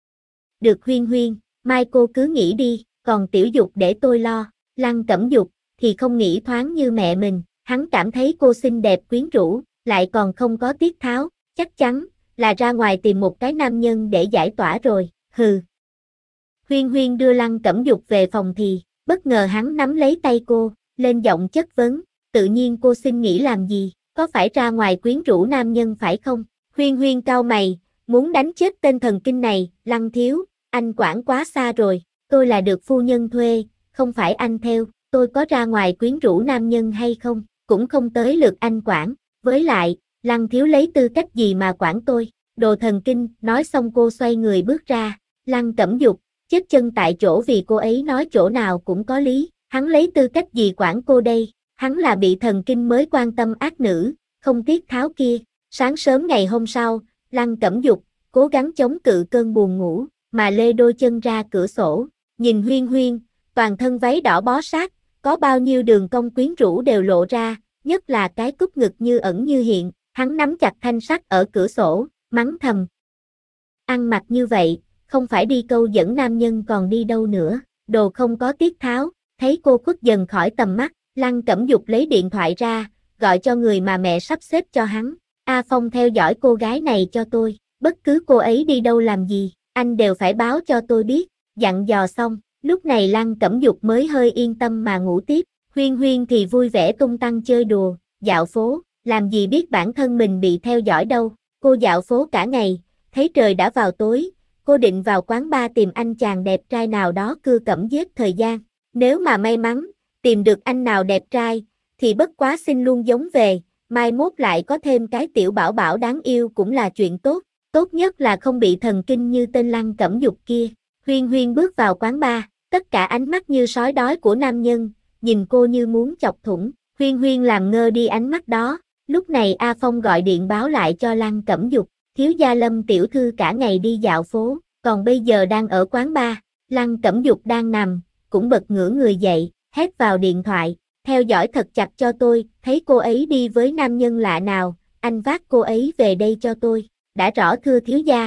Được Huyên Huyên, mai cô cứ nghỉ đi, còn Tiểu Dục để tôi lo, Lăng Cẩm Dục thì không nghĩ thoáng như mẹ mình, hắn cảm thấy cô xinh đẹp quyến rũ, lại còn không có tiết tháo, chắc chắn là ra ngoài tìm một cái nam nhân để giải tỏa rồi, hừ. Huyên Huyên đưa Lăng Cẩm Dục về phòng thì, bất ngờ hắn nắm lấy tay cô, lên giọng chất vấn, tự nhiên cô xin nghỉ làm gì, có phải ra ngoài quyến rũ nam nhân phải không? Huyên Huyên cau mày, muốn đánh chết tên thần kinh này, Lăng thiếu, anh quản quá xa rồi, tôi là được phu nhân thuê, không phải anh theo, tôi có ra ngoài quyến rũ nam nhân hay không, cũng không tới lượt anh quản, với lại, Lăng thiếu lấy tư cách gì mà quản tôi, đồ thần kinh, nói xong cô xoay người bước ra, Lăng Cẩm Dục, chết chân tại chỗ vì cô ấy nói chỗ nào cũng có lý, hắn lấy tư cách gì quản cô đây, hắn là bị thần kinh mới quan tâm ác nữ, không tiết tháo kia, sáng sớm ngày hôm sau, Lăng Cẩm Dục, cố gắng chống cự cơn buồn ngủ, mà lê đôi chân ra cửa sổ, nhìn Huyên Huyên, toàn thân váy đỏ bó sát, có bao nhiêu đường cong quyến rũ đều lộ ra, nhất là cái cúp ngực như ẩn như hiện, hắn nắm chặt thanh sắt ở cửa sổ, mắng thầm. Ăn mặc như vậy, không phải đi câu dẫn nam nhân còn đi đâu nữa, đồ không có tiết tháo, thấy cô khuất dần khỏi tầm mắt, Lăng Cẩm Dục lấy điện thoại ra, gọi cho người mà mẹ sắp xếp cho hắn, A Phong theo dõi cô gái này cho tôi, bất cứ cô ấy đi đâu làm gì, anh đều phải báo cho tôi biết, dặn dò xong, lúc này Lăng Cẩm Dục mới hơi yên tâm mà ngủ tiếp, Huyên Huyên thì vui vẻ tung tăng chơi đùa, dạo phố, làm gì biết bản thân mình bị theo dõi đâu, cô dạo phố cả ngày, thấy trời đã vào tối, cô định vào quán bar tìm anh chàng đẹp trai nào đó cưa cẩm giết thời gian, nếu mà may mắn, tìm được anh nào đẹp trai, thì bất quá xin luôn giống về, mai mốt lại có thêm cái tiểu bảo bảo đáng yêu cũng là chuyện tốt, tốt nhất là không bị thần kinh như tên Lăng Cẩm Dục kia. Huyên Huyên bước vào quán bar, tất cả ánh mắt như sói đói của nam nhân, nhìn cô như muốn chọc thủng, Huyên Huyên làm ngơ đi ánh mắt đó, lúc này A Phong gọi điện báo lại cho Lăng Cẩm Dục, thiếu gia Lâm tiểu thư cả ngày đi dạo phố, còn bây giờ đang ở quán bar, Lăng Cẩm Dục đang nằm, cũng bật ngửa người dậy, hét vào điện thoại, theo dõi thật chặt cho tôi, thấy cô ấy đi với nam nhân lạ nào, anh vác cô ấy về đây cho tôi, đã rõ thưa thiếu gia.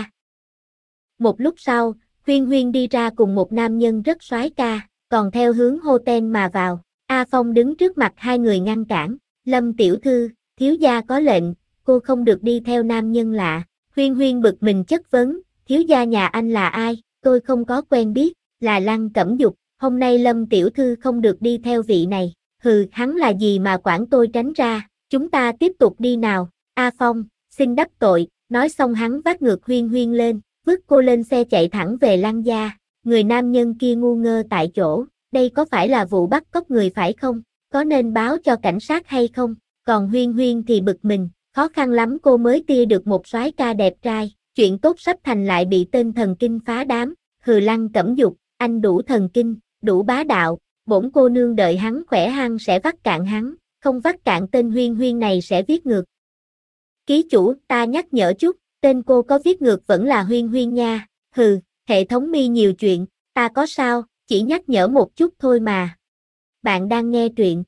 Một lúc sau, Huyên Huyên đi ra cùng một nam nhân rất soái ca, còn theo hướng hotel mà vào. A Phong đứng trước mặt hai người ngăn cản, Lâm tiểu thư, thiếu gia có lệnh, cô không được đi theo nam nhân lạ. Huyên Huyên bực mình chất vấn, thiếu gia nhà anh là ai, tôi không có quen biết, là Lăng Cẩm Dục, hôm nay Lâm tiểu thư không được đi theo vị này. Hừ, hắn là gì mà quản tôi tránh ra, chúng ta tiếp tục đi nào. A Phong, xin đắp tội, nói xong hắn vác ngược Huyên Huyên lên, vứt cô lên xe chạy thẳng về Lăng gia. Người nam nhân kia ngu ngơ tại chỗ, đây có phải là vụ bắt cóc người phải không, có nên báo cho cảnh sát hay không, còn Huyên Huyên thì bực mình, khó khăn lắm cô mới tia được một soái ca đẹp trai, chuyện tốt sắp thành lại bị tên thần kinh phá đám. Hừ, Lăng Cẩm Dục, anh đủ thần kinh, đủ bá đạo, bổn cô nương đợi hắn khỏe hăng sẽ vắt cạn hắn, không vắt cạn tên Huyên Huyên này sẽ viết ngược. Ký chủ, ta nhắc nhở chút, tên cô có viết ngược vẫn là Huyên Huyên nha. Hừ, hệ thống mi nhiều chuyện, ta có sao, chỉ nhắc nhở một chút thôi mà. Bạn đang nghe truyện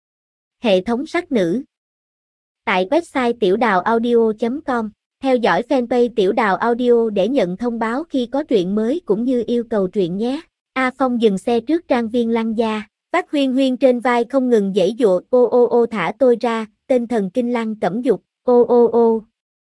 Hệ thống sắc nữ tại website tiểuđào audio.com. Theo dõi fanpage Tiểu Đào Audio để nhận thông báo khi có truyện mới cũng như yêu cầu truyện nhé. A Phong dừng xe trước trang viên Lăng gia, vác Huyên Huyên trên vai không ngừng giãy giụa, ô ô ô thả tôi ra, tên thần kinh Lăng Cẩm Dục, ô ô ô.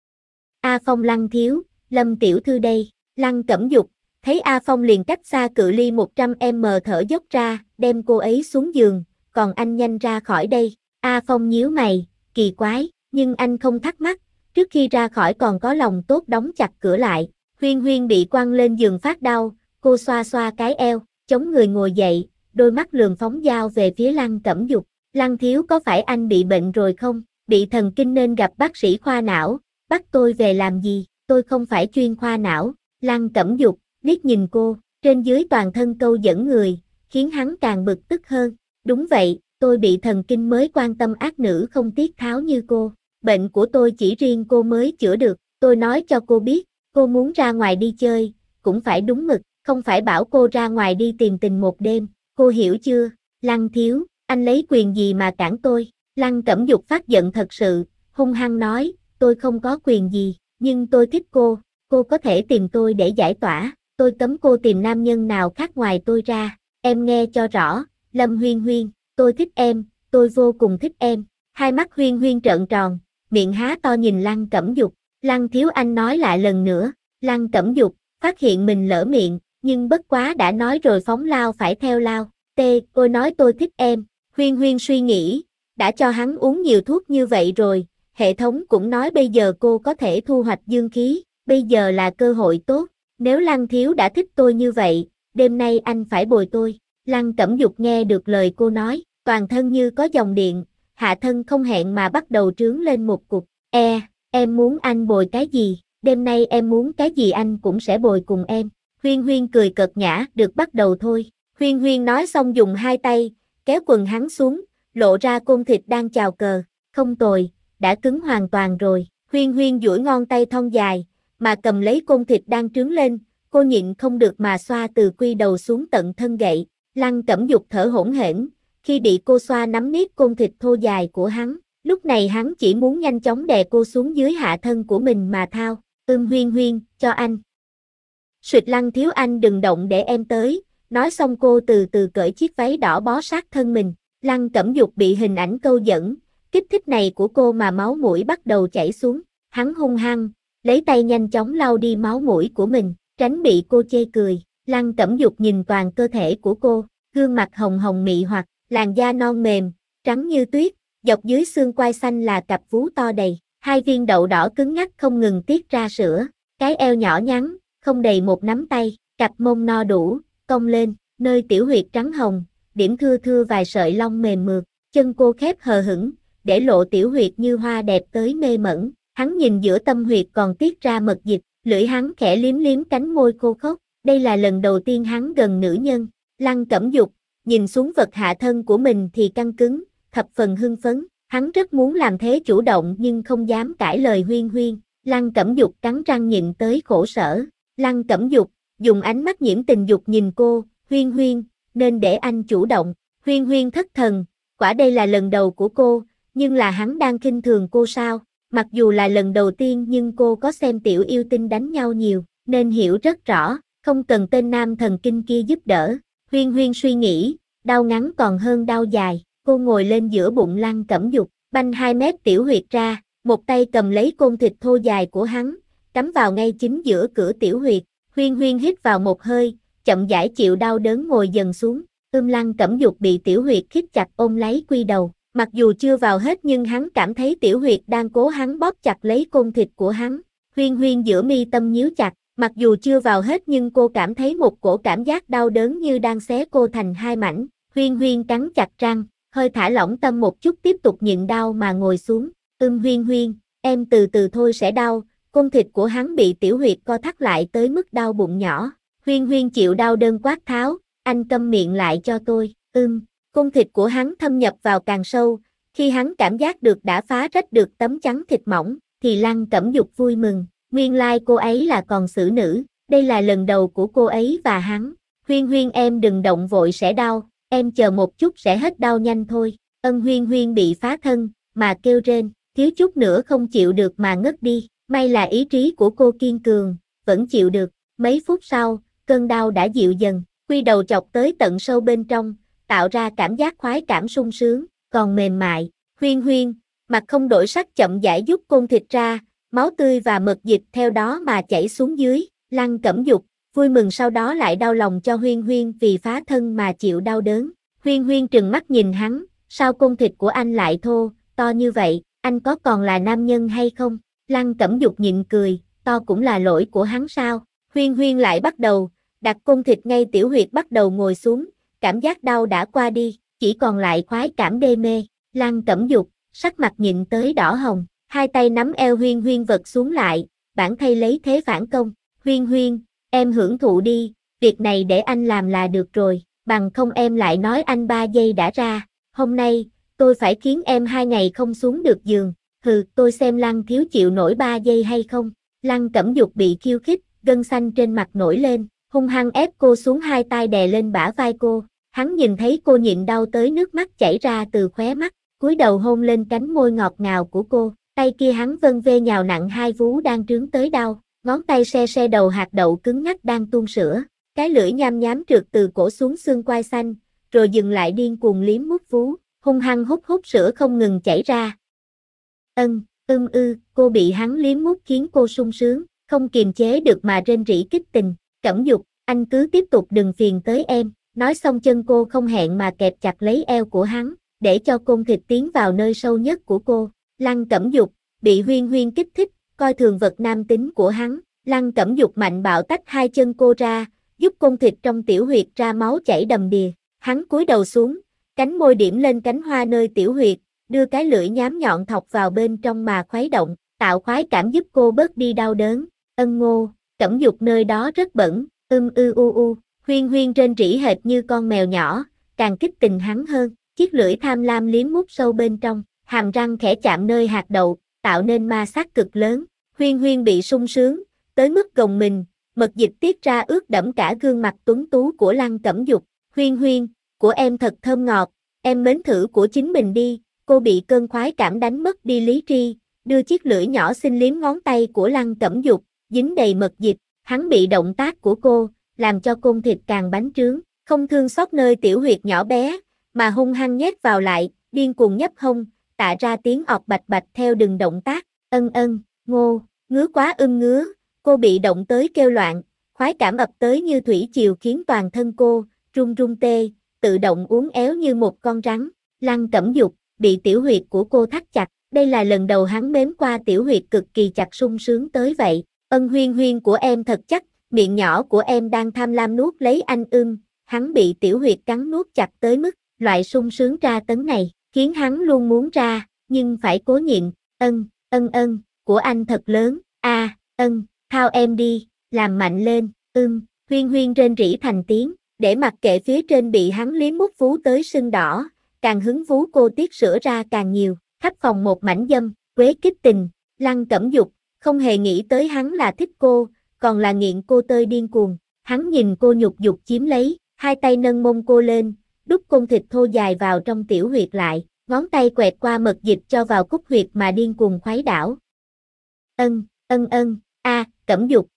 A Phong, Lăng thiếu, Lâm tiểu thư đây. Lăng Cẩm Dục thấy A Phong liền cách xa cự ly 100m thở dốc ra, đem cô ấy xuống giường, còn anh nhanh ra khỏi đây. A Phong nhíu mày, kỳ quái, nhưng anh không thắc mắc, trước khi ra khỏi còn có lòng tốt đóng chặt cửa lại. Huyên Huyên bị quăng lên giường phát đau, cô xoa xoa cái eo, chống người ngồi dậy, đôi mắt lườm phóng dao về phía Lăng Cẩm Dục. Lăng thiếu, có phải anh bị bệnh rồi không? Bị thần kinh nên gặp bác sĩ khoa não, bắt tôi về làm gì? Tôi không phải chuyên khoa não. Lăng Cẩm Dục liếc nhìn cô, trên dưới toàn thân câu dẫn người, khiến hắn càng bực tức hơn. Đúng vậy, tôi bị thần kinh mới quan tâm ác nữ không tiết tháo như cô. Bệnh của tôi chỉ riêng cô mới chữa được, tôi nói cho cô biết, cô muốn ra ngoài đi chơi, cũng phải đúng mực, không phải bảo cô ra ngoài đi tìm tình một đêm, cô hiểu chưa? Lăng thiếu, anh lấy quyền gì mà cản tôi? Lăng Cẩm Dục phát giận thật sự, hung hăng nói, tôi không có quyền gì, nhưng tôi thích cô có thể tìm tôi để giải tỏa, tôi cấm cô tìm nam nhân nào khác ngoài tôi ra, em nghe cho rõ, Lâm Huyên Huyên, tôi thích em, tôi vô cùng thích em. Hai mắt Huyên Huyên trợn tròn, miệng há to nhìn Lăng Cẩm Dục. Lăng thiếu, anh nói lại lần nữa. Lăng Cẩm Dục phát hiện mình lỡ miệng, nhưng bất quá đã nói rồi, phóng lao phải theo lao. Tôi nói tôi thích em. Huyên Huyên suy nghĩ, đã cho hắn uống nhiều thuốc như vậy rồi, hệ thống cũng nói bây giờ cô có thể thu hoạch dương khí, bây giờ là cơ hội tốt, nếu Lăng thiếu đã thích tôi như vậy, đêm nay anh phải bồi tôi. Lăng Cẩm Dục nghe được lời cô nói, toàn thân như có dòng điện, hạ thân không hẹn mà bắt đầu trướng lên một cục. Em muốn anh bồi cái gì? Đêm nay em muốn cái gì anh cũng sẽ bồi cùng em. Huyên Huyên cười cợt nhã, được bắt đầu thôi. Huyên Huyên nói xong dùng hai tay, kéo quần hắn xuống, lộ ra côn thịt đang chào cờ. Không tồi, đã cứng hoàn toàn rồi. Huyên Huyên duỗi ngón tay thon dài, mà cầm lấy côn thịt đang trướng lên, cô nhịn không được mà xoa từ quy đầu xuống tận thân gậy. Lăng Cẩm Dục thở hổn hển, khi bị cô xoa nắm niết côn thịt thô dài của hắn. Lúc này hắn chỉ muốn nhanh chóng đè cô xuống dưới hạ thân của mình mà thao. Huyên Huyên, cho anh. Suyệt, Lăng thiếu, anh đừng động để em tới. Nói xong cô từ từ cởi chiếc váy đỏ bó sát thân mình. Lăng Cẩm Dục bị hình ảnh câu dẫn, kích thích này của cô mà máu mũi bắt đầu chảy xuống. Hắn hung hăng, lấy tay nhanh chóng lau đi máu mũi của mình, tránh bị cô chê cười. Lăng Cẩm Dục nhìn toàn cơ thể của cô, gương mặt hồng hồng mị hoặc, làn da non mềm, trắng như tuyết, dọc dưới xương quai xanh là cặp vú to đầy, hai viên đậu đỏ cứng ngắc không ngừng tiết ra sữa, cái eo nhỏ nhắn, không đầy một nắm tay, cặp mông no đủ, cong lên, nơi tiểu huyệt trắng hồng, điểm thưa thưa vài sợi lông mềm mượt, chân cô khép hờ hững, để lộ tiểu huyệt như hoa đẹp tới mê mẩn. Hắn nhìn giữa tâm huyệt còn tiết ra mật dịch, lưỡi hắn khẽ liếm liếm cánh môi khô khốc, đây là lần đầu tiên hắn gần nữ nhân. Lăng Cẩm Dục nhìn xuống vật hạ thân của mình thì căng cứng, thập phần hưng phấn, hắn rất muốn làm thế chủ động nhưng không dám cãi lời Huyên Huyên. Lăng Cẩm Dục cắn răng nhịn tới khổ sở. Lăng Cẩm Dục dùng ánh mắt nhiễm tình dục nhìn cô, Huyên Huyên, nên để anh chủ động. Huyên Huyên thất thần, quả đây là lần đầu của cô, nhưng là hắn đang khinh thường cô sao? Mặc dù là lần đầu tiên nhưng cô có xem tiểu yêu tinh đánh nhau nhiều, nên hiểu rất rõ, không cần tên nam thần kinh kia giúp đỡ. Huyên Huyên suy nghĩ, đau ngắn còn hơn đau dài, cô ngồi lên giữa bụng Lăng Cẩm Dục, banh 2 mét tiểu huyệt ra, một tay cầm lấy côn thịt thô dài của hắn, cắm vào ngay chính giữa cửa tiểu huyệt. Huyên Huyên hít vào một hơi, chậm rãi chịu đau đớn ngồi dần xuống. Lăng Cẩm Dục bị tiểu huyệt khít chặt ôm lấy quy đầu, mặc dù chưa vào hết nhưng hắn cảm thấy tiểu huyệt đang cố hắn bóp chặt lấy côn thịt của hắn. Huyên Huyên giữa mi tâm nhíu chặt, mặc dù chưa vào hết nhưng cô cảm thấy một cổ cảm giác đau đớn như đang xé cô thành 2 mảnh. Huyên Huyên cắn chặt răng, hơi thả lỏng tâm một chút tiếp tục nhịn đau mà ngồi xuống. Huyên Huyên, em từ từ thôi sẽ đau. Côn thịt của hắn bị tiểu huyệt co thắt lại tới mức đau bụng nhỏ. Huyên Huyên chịu đau đơn quát tháo, anh câm miệng lại cho tôi. Côn thịt của hắn thâm nhập vào càng sâu, khi hắn cảm giác được đã phá rách được tấm chắn thịt mỏng, thì Lăng Cẩm Dục vui mừng. Nguyên lai cô ấy là còn xử nữ, đây là lần đầu của cô ấy và hắn. Huyên Huyên em đừng động vội sẽ đau, em chờ một chút sẽ hết đau nhanh thôi. Huyên Huyên bị phá thân, mà kêu rên, thiếu chút nữa không chịu được mà ngất đi. May là ý chí của cô kiên cường, vẫn chịu được. Mấy phút sau, cơn đau đã dịu dần, quy đầu chọc tới tận sâu bên trong, tạo ra cảm giác khoái cảm sung sướng, còn mềm mại. Huyên Huyên, mặt không đổi sắc chậm rãi rút côn thịt ra, máu tươi và mật dịch theo đó mà chảy xuống dưới. Lăng Cẩm Dục vui mừng sau đó lại đau lòng cho Huyên Huyên vì phá thân mà chịu đau đớn. Huyên Huyên trừng mắt nhìn hắn, sao côn thịt của anh lại thô, to như vậy, anh có còn là nam nhân hay không? Lăng Cẩm Dục nhịn cười, to cũng là lỗi của hắn sao? Huyên Huyên lại bắt đầu, đặt côn thịt ngay tiểu huyệt bắt đầu ngồi xuống, cảm giác đau đã qua đi, chỉ còn lại khoái cảm đê mê. Lăng Cẩm Dục, sắc mặt nhịn tới đỏ hồng, hai tay nắm eo Huyên Huyên vật xuống lại, bản thay lấy thế phản công. Huyên Huyên, em hưởng thụ đi, việc này để anh làm là được rồi, bằng không em lại nói anh 3 giây đã ra. Hôm nay, tôi phải khiến em 2 ngày không xuống được giường. Tôi xem Lăng thiếu chịu nổi 3 giây hay không. Lăng Cẩm Dục bị khiêu khích, gân xanh trên mặt nổi lên, hung hăng ép cô xuống, hai tay đè lên bả vai cô. Hắn nhìn thấy cô nhịn đau tới nước mắt chảy ra từ khóe mắt, cúi đầu hôn lên cánh môi ngọt ngào của cô. Tay kia hắn vân vê nhào nặng hai vú đang trướng tới đau, ngón tay se se đầu hạt đậu cứng ngắc đang tuôn sữa, cái lưỡi nham nhám trượt từ cổ xuống xương quai xanh, rồi dừng lại điên cuồng liếm mút vú, hung hăng hút hút sữa không ngừng chảy ra. Cô bị hắn liếm mút khiến cô sung sướng, không kiềm chế được mà rên rỉ kích tình. Cẩm Dục, anh cứ tiếp tục đừng phiền tới em. Nói xong chân cô không hẹn mà kẹp chặt lấy eo của hắn, để cho côn thịt tiến vào nơi sâu nhất của cô. Lăng Cẩm Dục bị Huyên Huyên kích thích, coi thường vật nam tính của hắn. Lăng Cẩm Dục mạnh bạo tách hai chân cô ra, giúp côn thịt trong tiểu huyệt ra máu chảy đầm đìa. Hắn cúi đầu xuống, cánh môi điểm lên cánh hoa nơi tiểu huyệt, đưa cái lưỡi nhám nhọn thọc vào bên trong mà khuấy động, tạo khoái cảm giúp cô bớt đi đau đớn. Ngô, Cẩm Dục nơi đó rất bẩn. Huyên Huyên rên rỉ hệt như con mèo nhỏ, càng kích tình hắn hơn. Chiếc lưỡi tham lam liếm mút sâu bên trong, hàm răng khẽ chạm nơi hạt đậu, tạo nên ma sát cực lớn. Huyên Huyên bị sung sướng, tới mức gồng mình, mật dịch tiết ra ướt đẫm cả gương mặt tuấn tú của Lăng Cẩm Dục. Huyên Huyên, của em thật thơm ngọt, em mến thử của chính mình đi. Cô bị cơn khoái cảm đánh mất đi lý tri, đưa chiếc lưỡi nhỏ xinh liếm ngón tay của Lăng Cẩm Dục, dính đầy mật dịch. Hắn bị động tác của cô, làm cho côn thịt càng bánh trướng, không thương xót nơi tiểu huyệt nhỏ bé, mà hung hăng nhét vào lại, điên cuồng nhấp hông, tạ ra tiếng ọt bạch bạch theo từng động tác. Ngô, ngứa quá ngứa. Cô bị động tới kêu loạn, khoái cảm ập tới như thủy triều khiến toàn thân cô run run tê, tự động uốn éo như một con rắn. Lăng Cẩm Dục bị tiểu huyệt của cô thắt chặt, đây là lần đầu hắn mến qua tiểu huyệt cực kỳ chặt sung sướng tới vậy. Huyên Huyên của em thật chắc, miệng nhỏ của em đang tham lam nuốt lấy anh. Hắn bị tiểu huyệt cắn nuốt chặt tới mức loại sung sướng tra tấn này, khiến hắn luôn muốn ra, nhưng phải cố nhịn. Của anh thật lớn, thao em đi, làm mạnh lên. Huyên Huyên rên rỉ thành tiếng, để mặc kệ phía trên bị hắn liếm mút vú tới sưng đỏ, càng hứng vú cô tiết sữa ra càng nhiều, khắp phòng một mảnh dâm, quế kích tình. Lăng Cẩm Dục không hề nghĩ tới hắn là thích cô, còn là nghiện cô tơi điên cuồng. Hắn nhìn cô nhục dục chiếm lấy, hai tay nâng mông cô lên, đút côn thịt thô dài vào trong tiểu huyệt lại, ngón tay quẹt qua mật dịch cho vào cúc huyệt mà điên cuồng khuấy đảo. Cẩm Dục,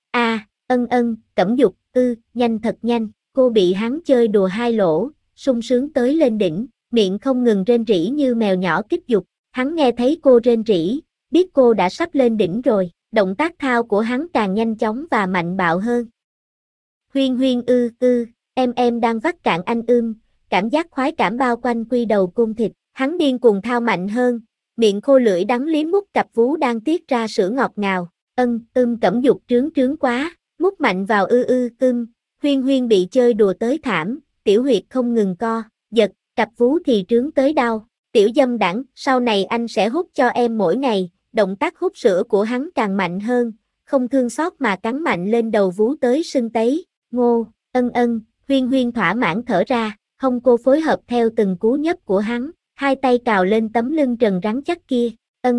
Cẩm Dục, nhanh thật nhanh, cô bị hắn chơi đùa hai lỗ, sung sướng tới lên đỉnh, miệng không ngừng rên rỉ như mèo nhỏ kích dục, hắn nghe thấy cô rên rỉ, biết cô đã sắp lên đỉnh rồi, động tác thao của hắn càng nhanh chóng và mạnh bạo hơn. Huyên huyên em đang vắt cạn anh cảm giác khoái cảm bao quanh quy đầu cung thịt, hắn điên cuồng thao mạnh hơn, miệng khô lưỡi đắng liếm mút cặp vú đang tiết ra sữa ngọt ngào, Cẩm Dục trướng quá, mút mạnh vào Huyên huyên bị chơi đùa tới thảm, tiểu huyệt không ngừng co, giật, cặp vú thì trướng tới đau, tiểu dâm đảng, sau này anh sẽ hút cho em mỗi ngày, động tác hút sữa của hắn càng mạnh hơn, không thương xót mà cắn mạnh lên đầu vú tới sưng tấy, ngô, Huyên huyên thỏa mãn thở ra, hông cô phối hợp theo từng cú nhấp của hắn, hai tay cào lên tấm lưng trần rắn chắc kia,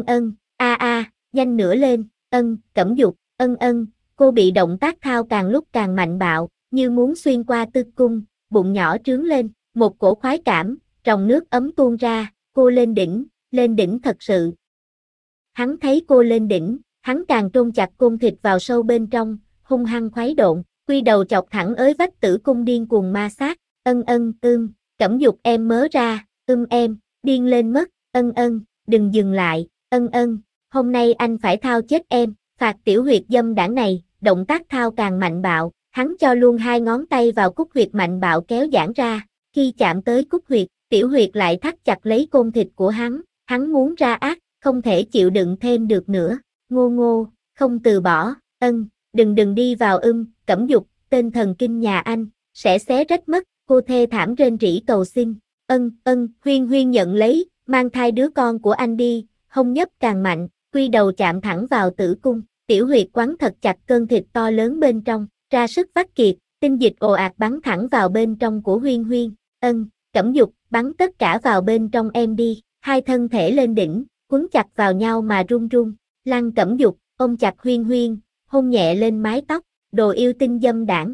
nhanh nữa lên, Cẩm Dục, cô bị động tác thao càng lúc càng mạnh bạo, như muốn xuyên qua tử cung, bụng nhỏ trướng lên, một cổ khoái cảm, ròng nước ấm tuôn ra, cô lên đỉnh thật sự. Hắn thấy cô lên đỉnh, hắn càng trôn chặt côn thịt vào sâu bên trong, hung hăng khuấy độn, quy đầu chọc thẳng ới vách tử cung điên cuồng ma sát, Cẩm Dục em mớ ra, em, điên lên mất, đừng dừng lại, hôm nay anh phải thao chết em, phạt tiểu huyệt dâm đảng này, động tác thao càng mạnh bạo, hắn cho luôn hai ngón tay vào cúc huyệt mạnh bạo kéo giãn ra, khi chạm tới cúc huyệt, tiểu huyệt lại thắt chặt lấy côn thịt của hắn muốn ra ác, không thể chịu đựng thêm được nữa, ngô, không từ bỏ, đừng đi vào Cẩm Dục, tên thần kinh nhà anh, sẽ xé rách mất, cô thê thảm rên rỉ cầu xin, Huyên huyên nhận lấy, mang thai đứa con của anh đi, hông nhấp càng mạnh, quy đầu chạm thẳng vào tử cung, tiểu huyệt quắn thật chặt cơn thịt to lớn bên trong, ra sức vắt kiệt, tinh dịch ồ ạt bắn thẳng vào bên trong của Huyên huyên, Cẩm Dục, bắn tất cả vào bên trong em đi, hai thân thể lên đỉnh, quấn chặt vào nhau mà run run, Lăng Cẩm Dục, ôm chặt Huyên huyên, hôn nhẹ lên mái tóc, đồ yêu tinh dâm đảng.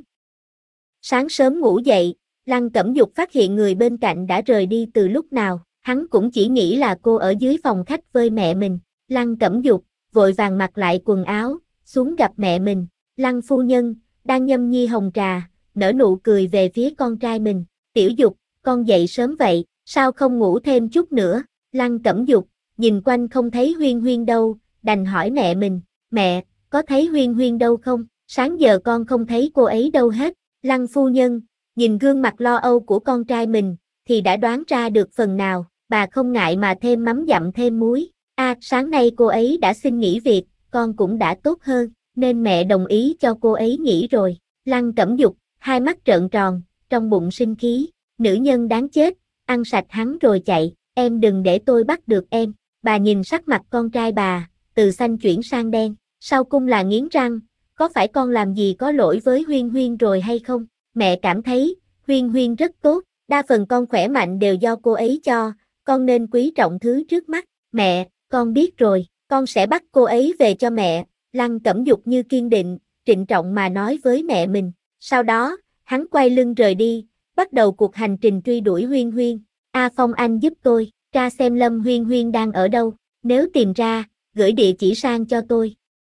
Sáng sớm ngủ dậy, Lăng Cẩm Dục phát hiện người bên cạnh đã rời đi từ lúc nào, hắn cũng chỉ nghĩ là cô ở dưới phòng khách với mẹ mình. Lăng Cẩm Dục vội vàng mặc lại quần áo, xuống gặp mẹ mình. Lăng phu nhân đang nhâm nhi hồng trà, nở nụ cười về phía con trai mình. Tiểu Dục, con dậy sớm vậy, sao không ngủ thêm chút nữa? Lăng Cẩm Dục nhìn quanh không thấy Huyên huyên đâu, đành hỏi mẹ mình. Mẹ, có thấy Huyên huyên đâu không? Sáng giờ con không thấy cô ấy đâu hết. Lăng phu nhân nhìn gương mặt lo âu của con trai mình, thì đã đoán ra được phần nào, bà không ngại mà thêm mắm dặm thêm muối. Sáng nay cô ấy đã xin nghỉ việc, con cũng đã tốt hơn, nên mẹ đồng ý cho cô ấy nghỉ rồi. Lăng Cẩm Dục, hai mắt trợn tròn, trong bụng sinh khí, nữ nhân đáng chết, ăn sạch hắn rồi chạy, em đừng để tôi bắt được em. Bà nhìn sắc mặt con trai bà, từ xanh chuyển sang đen, sau cung là nghiến răng, có phải con làm gì có lỗi với Huyên huyên rồi hay không? Mẹ cảm thấy, Huyên huyên rất tốt, đa phần con khỏe mạnh đều do cô ấy cho, con nên quý trọng thứ trước mắt. Mẹ, con biết rồi, con sẽ bắt cô ấy về cho mẹ. Lăng Cẩm Dục như kiên định, trịnh trọng mà nói với mẹ mình. Sau đó, hắn quay lưng rời đi, bắt đầu cuộc hành trình truy đuổi Huyên huyên. Phong anh giúp tôi, tra xem Lâm Huyên huyên đang ở đâu, nếu tìm ra, gửi địa chỉ sang cho tôi.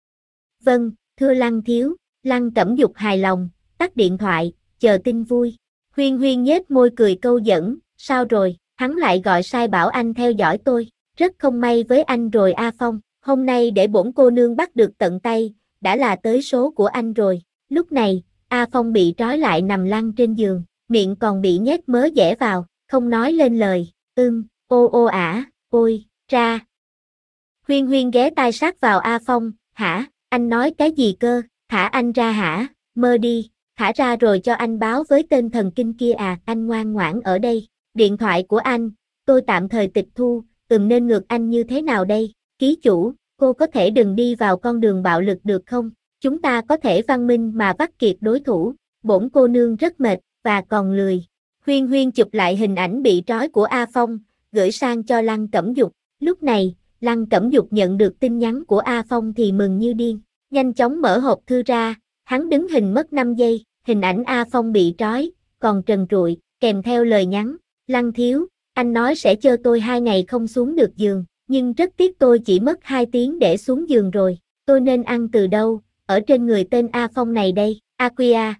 Vâng, thưa Lăng thiếu. Lăng Cẩm Dục hài lòng, tắt điện thoại, chờ tin vui. Huyên huyên nhếch môi cười câu dẫn, sao rồi, hắn lại gọi sai bảo anh theo dõi tôi, rất không may với anh rồi Phong, hôm nay để bổn cô nương bắt được tận tay, đã là tới số của anh rồi. Lúc này, Phong bị trói lại nằm lăn trên giường, miệng còn bị nhét mớ dẻ vào, không nói lên lời, ôi, ra. Huyên huyên ghé tai sát vào Phong, hả, anh nói cái gì cơ, thả anh ra hả, mơ đi. Thả ra rồi cho anh báo với tên thần kinh kia anh ngoan ngoãn ở đây. Điện thoại của anh, tôi tạm thời tịch thu, nên ngược anh như thế nào đây? Ký chủ, cô có thể đừng đi vào con đường bạo lực được không? Chúng ta có thể văn minh mà bắt kiệt đối thủ. Bổn cô nương rất mệt, và còn lười. Huyên huyên chụp lại hình ảnh bị trói của Phong, gửi sang cho Lăng Cẩm Dục. Lúc này, Lăng Cẩm Dục nhận được tin nhắn của Phong thì mừng như điên. Nhanh chóng mở hộp thư ra, hắn đứng hình mất 5 giây. Hình ảnh Phong bị trói, còn trần trụi, kèm theo lời nhắn, Lăng thiếu, anh nói sẽ chờ tôi 2 ngày không xuống được giường, nhưng rất tiếc tôi chỉ mất 2 tiếng để xuống giường rồi, tôi nên ăn từ đâu, ở trên người tên A Phong này đây, Aquia.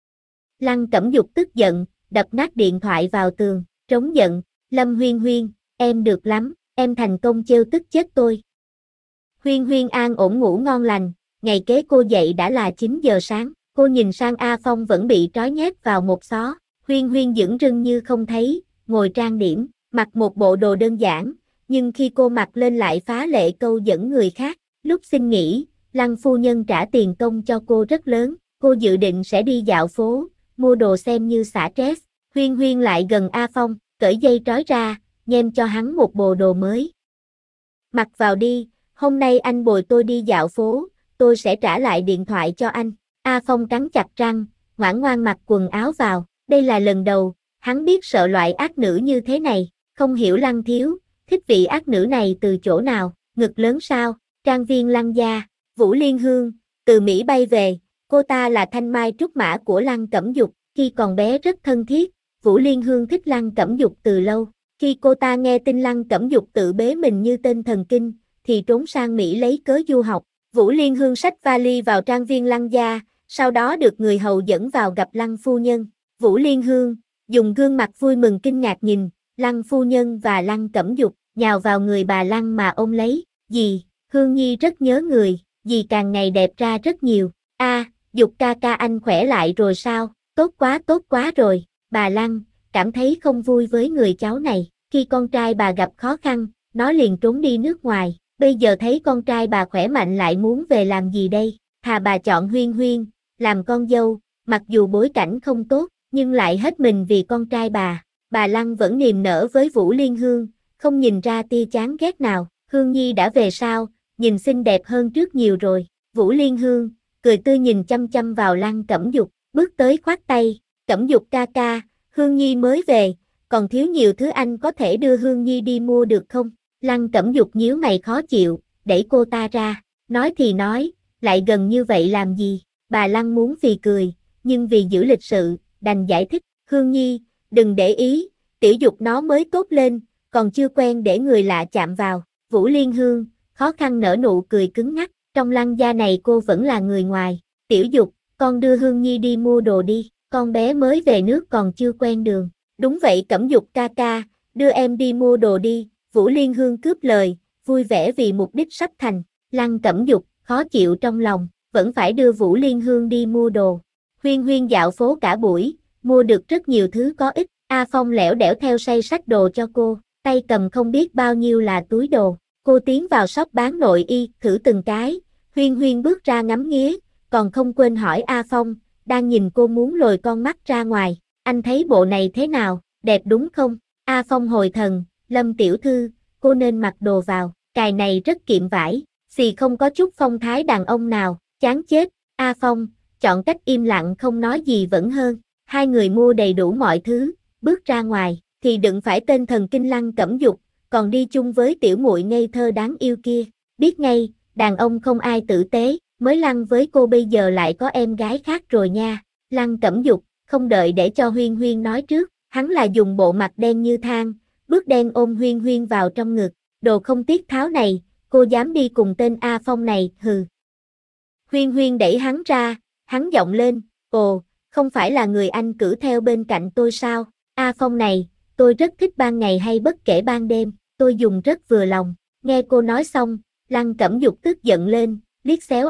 Lăng Cẩm Dục tức giận, đập nát điện thoại vào tường, trống giận, Lâm Huyên Huyên, em được lắm, em thành công trêu tức chết tôi. Huyên Huyên an ổn ngủ ngon lành, ngày kế cô dậy đã là 9 giờ sáng, cô nhìn sang A Phong vẫn bị trói nhét vào một xó, Huyên Huyên dửng rưng như không thấy, ngồi trang điểm, mặc một bộ đồ đơn giản, nhưng khi cô mặc lên lại phá lệ câu dẫn người khác, lúc xin nghỉ, Lăng phu nhân trả tiền công cho cô rất lớn, cô dự định sẽ đi dạo phố, mua đồ xem như xả stress, Huyên Huyên lại gần A Phong, cởi dây trói ra, nhem cho hắn một bộ đồ mới. Mặc vào đi, hôm nay anh bồi tôi đi dạo phố, tôi sẽ trả lại điện thoại cho anh. A Phong cắn chặt răng, ngoan ngoan mặc quần áo vào, đây là lần đầu, hắn biết sợ loại ác nữ như thế này, không hiểu Lăng thiếu, thích vị ác nữ này từ chỗ nào, ngực lớn sao, trang viên Lăng gia, Vũ Liên Hương, từ Mỹ bay về, cô ta là thanh mai trúc mã của Lăng Cẩm Dục, khi còn bé rất thân thiết, Vũ Liên Hương thích Lăng Cẩm Dục từ lâu, khi cô ta nghe tin Lăng Cẩm Dục tự bế mình như tên thần kinh, thì trốn sang Mỹ lấy cớ du học, Vũ Liên Hương xách vali vào trang viên Lăng gia, sau đó được người hầu dẫn vào gặp Lăng phu nhân, Vũ Liên Hương, dùng gương mặt vui mừng kinh ngạc nhìn, Lăng phu nhân và Lăng Cẩm Dục, nhào vào người bà Lăng mà ôm lấy, dì, Hương Nhi rất nhớ người, dì càng ngày đẹp ra rất nhiều, Dục ca ca anh khỏe lại rồi sao, tốt quá rồi, bà Lăng, cảm thấy không vui với người cháu này, khi con trai bà gặp khó khăn, nó liền trốn đi nước ngoài, bây giờ thấy con trai bà khỏe mạnh lại muốn về làm gì đây, thà bà chọn Huyên Huyên, làm con dâu, mặc dù bối cảnh không tốt, nhưng lại hết mình vì con trai bà Lăng vẫn niềm nở với Vũ Liên Hương, không nhìn ra tia chán ghét nào, Hương Nhi đã về sao, nhìn xinh đẹp hơn trước nhiều rồi, Vũ Liên Hương, cười tươi nhìn chăm chăm vào Lăng Cẩm Dục, bước tới khoát tay, Cẩm Dục ca ca, Hương Nhi mới về, còn thiếu nhiều thứ anh có thể đưa Hương Nhi đi mua được không? Lăng Cẩm Dục nhíu mày khó chịu, đẩy cô ta ra, nói thì nói, lại gần như vậy làm gì? Bà Lăng muốn phì cười, nhưng vì giữ lịch sự, đành giải thích, Hương Nhi, đừng để ý, tiểu Dục nó mới tốt lên, còn chưa quen để người lạ chạm vào. Vũ Liên Hương, khó khăn nở nụ cười cứng ngắc, trong Lăng gia này cô vẫn là người ngoài. Tiểu Dục, con đưa Hương Nhi đi mua đồ đi, con bé mới về nước còn chưa quen đường. Đúng vậy Cẩm Dục ca ca, đưa em đi mua đồ đi, Vũ Liên Hương cướp lời, vui vẻ vì mục đích sắp thành. Lăng Cẩm Dục, khó chịu trong lòng, vẫn phải đưa Vũ Liên Hương đi mua đồ. Huyên Huyên dạo phố cả buổi, mua được rất nhiều thứ có ích, A Phong lẻo đẻo theo say xách đồ cho cô, tay cầm không biết bao nhiêu là túi đồ. Cô tiến vào shop bán nội y, thử từng cái, Huyên Huyên bước ra ngắm nghía, còn không quên hỏi A Phong, đang nhìn cô muốn lồi con mắt ra ngoài, anh thấy bộ này thế nào, đẹp đúng không? A Phong hồi thần, Lâm tiểu thư, cô nên mặc đồ vào, cài này rất kiệm vải, xì không có chút phong thái đàn ông nào, chán chết, A Phong, chọn cách im lặng không nói gì vẫn hơn, hai người mua đầy đủ mọi thứ, bước ra ngoài, thì đừng phải tên thần kinh Lăng Cẩm Dục, còn đi chung với tiểu muội ngây thơ đáng yêu kia, biết ngay, đàn ông không ai tử tế, mới lăng với cô bây giờ lại có em gái khác rồi nha. Lăng Cẩm Dục, không đợi để cho Huyên Huyên nói trước, hắn là dùng bộ mặt đen như than, bước đen ôm Huyên Huyên vào trong ngực, đồ không tiết tháo này, cô dám đi cùng tên A Phong này, hừ. Huyên Huyên đẩy hắn ra, hắn giọng lên, ồ, không phải là người anh cử theo bên cạnh tôi sao, A Phong này, tôi rất thích ban ngày hay bất kể ban đêm, tôi dùng rất vừa lòng, nghe cô nói xong, Lăng Cẩm Dục tức giận lên, liếc xéo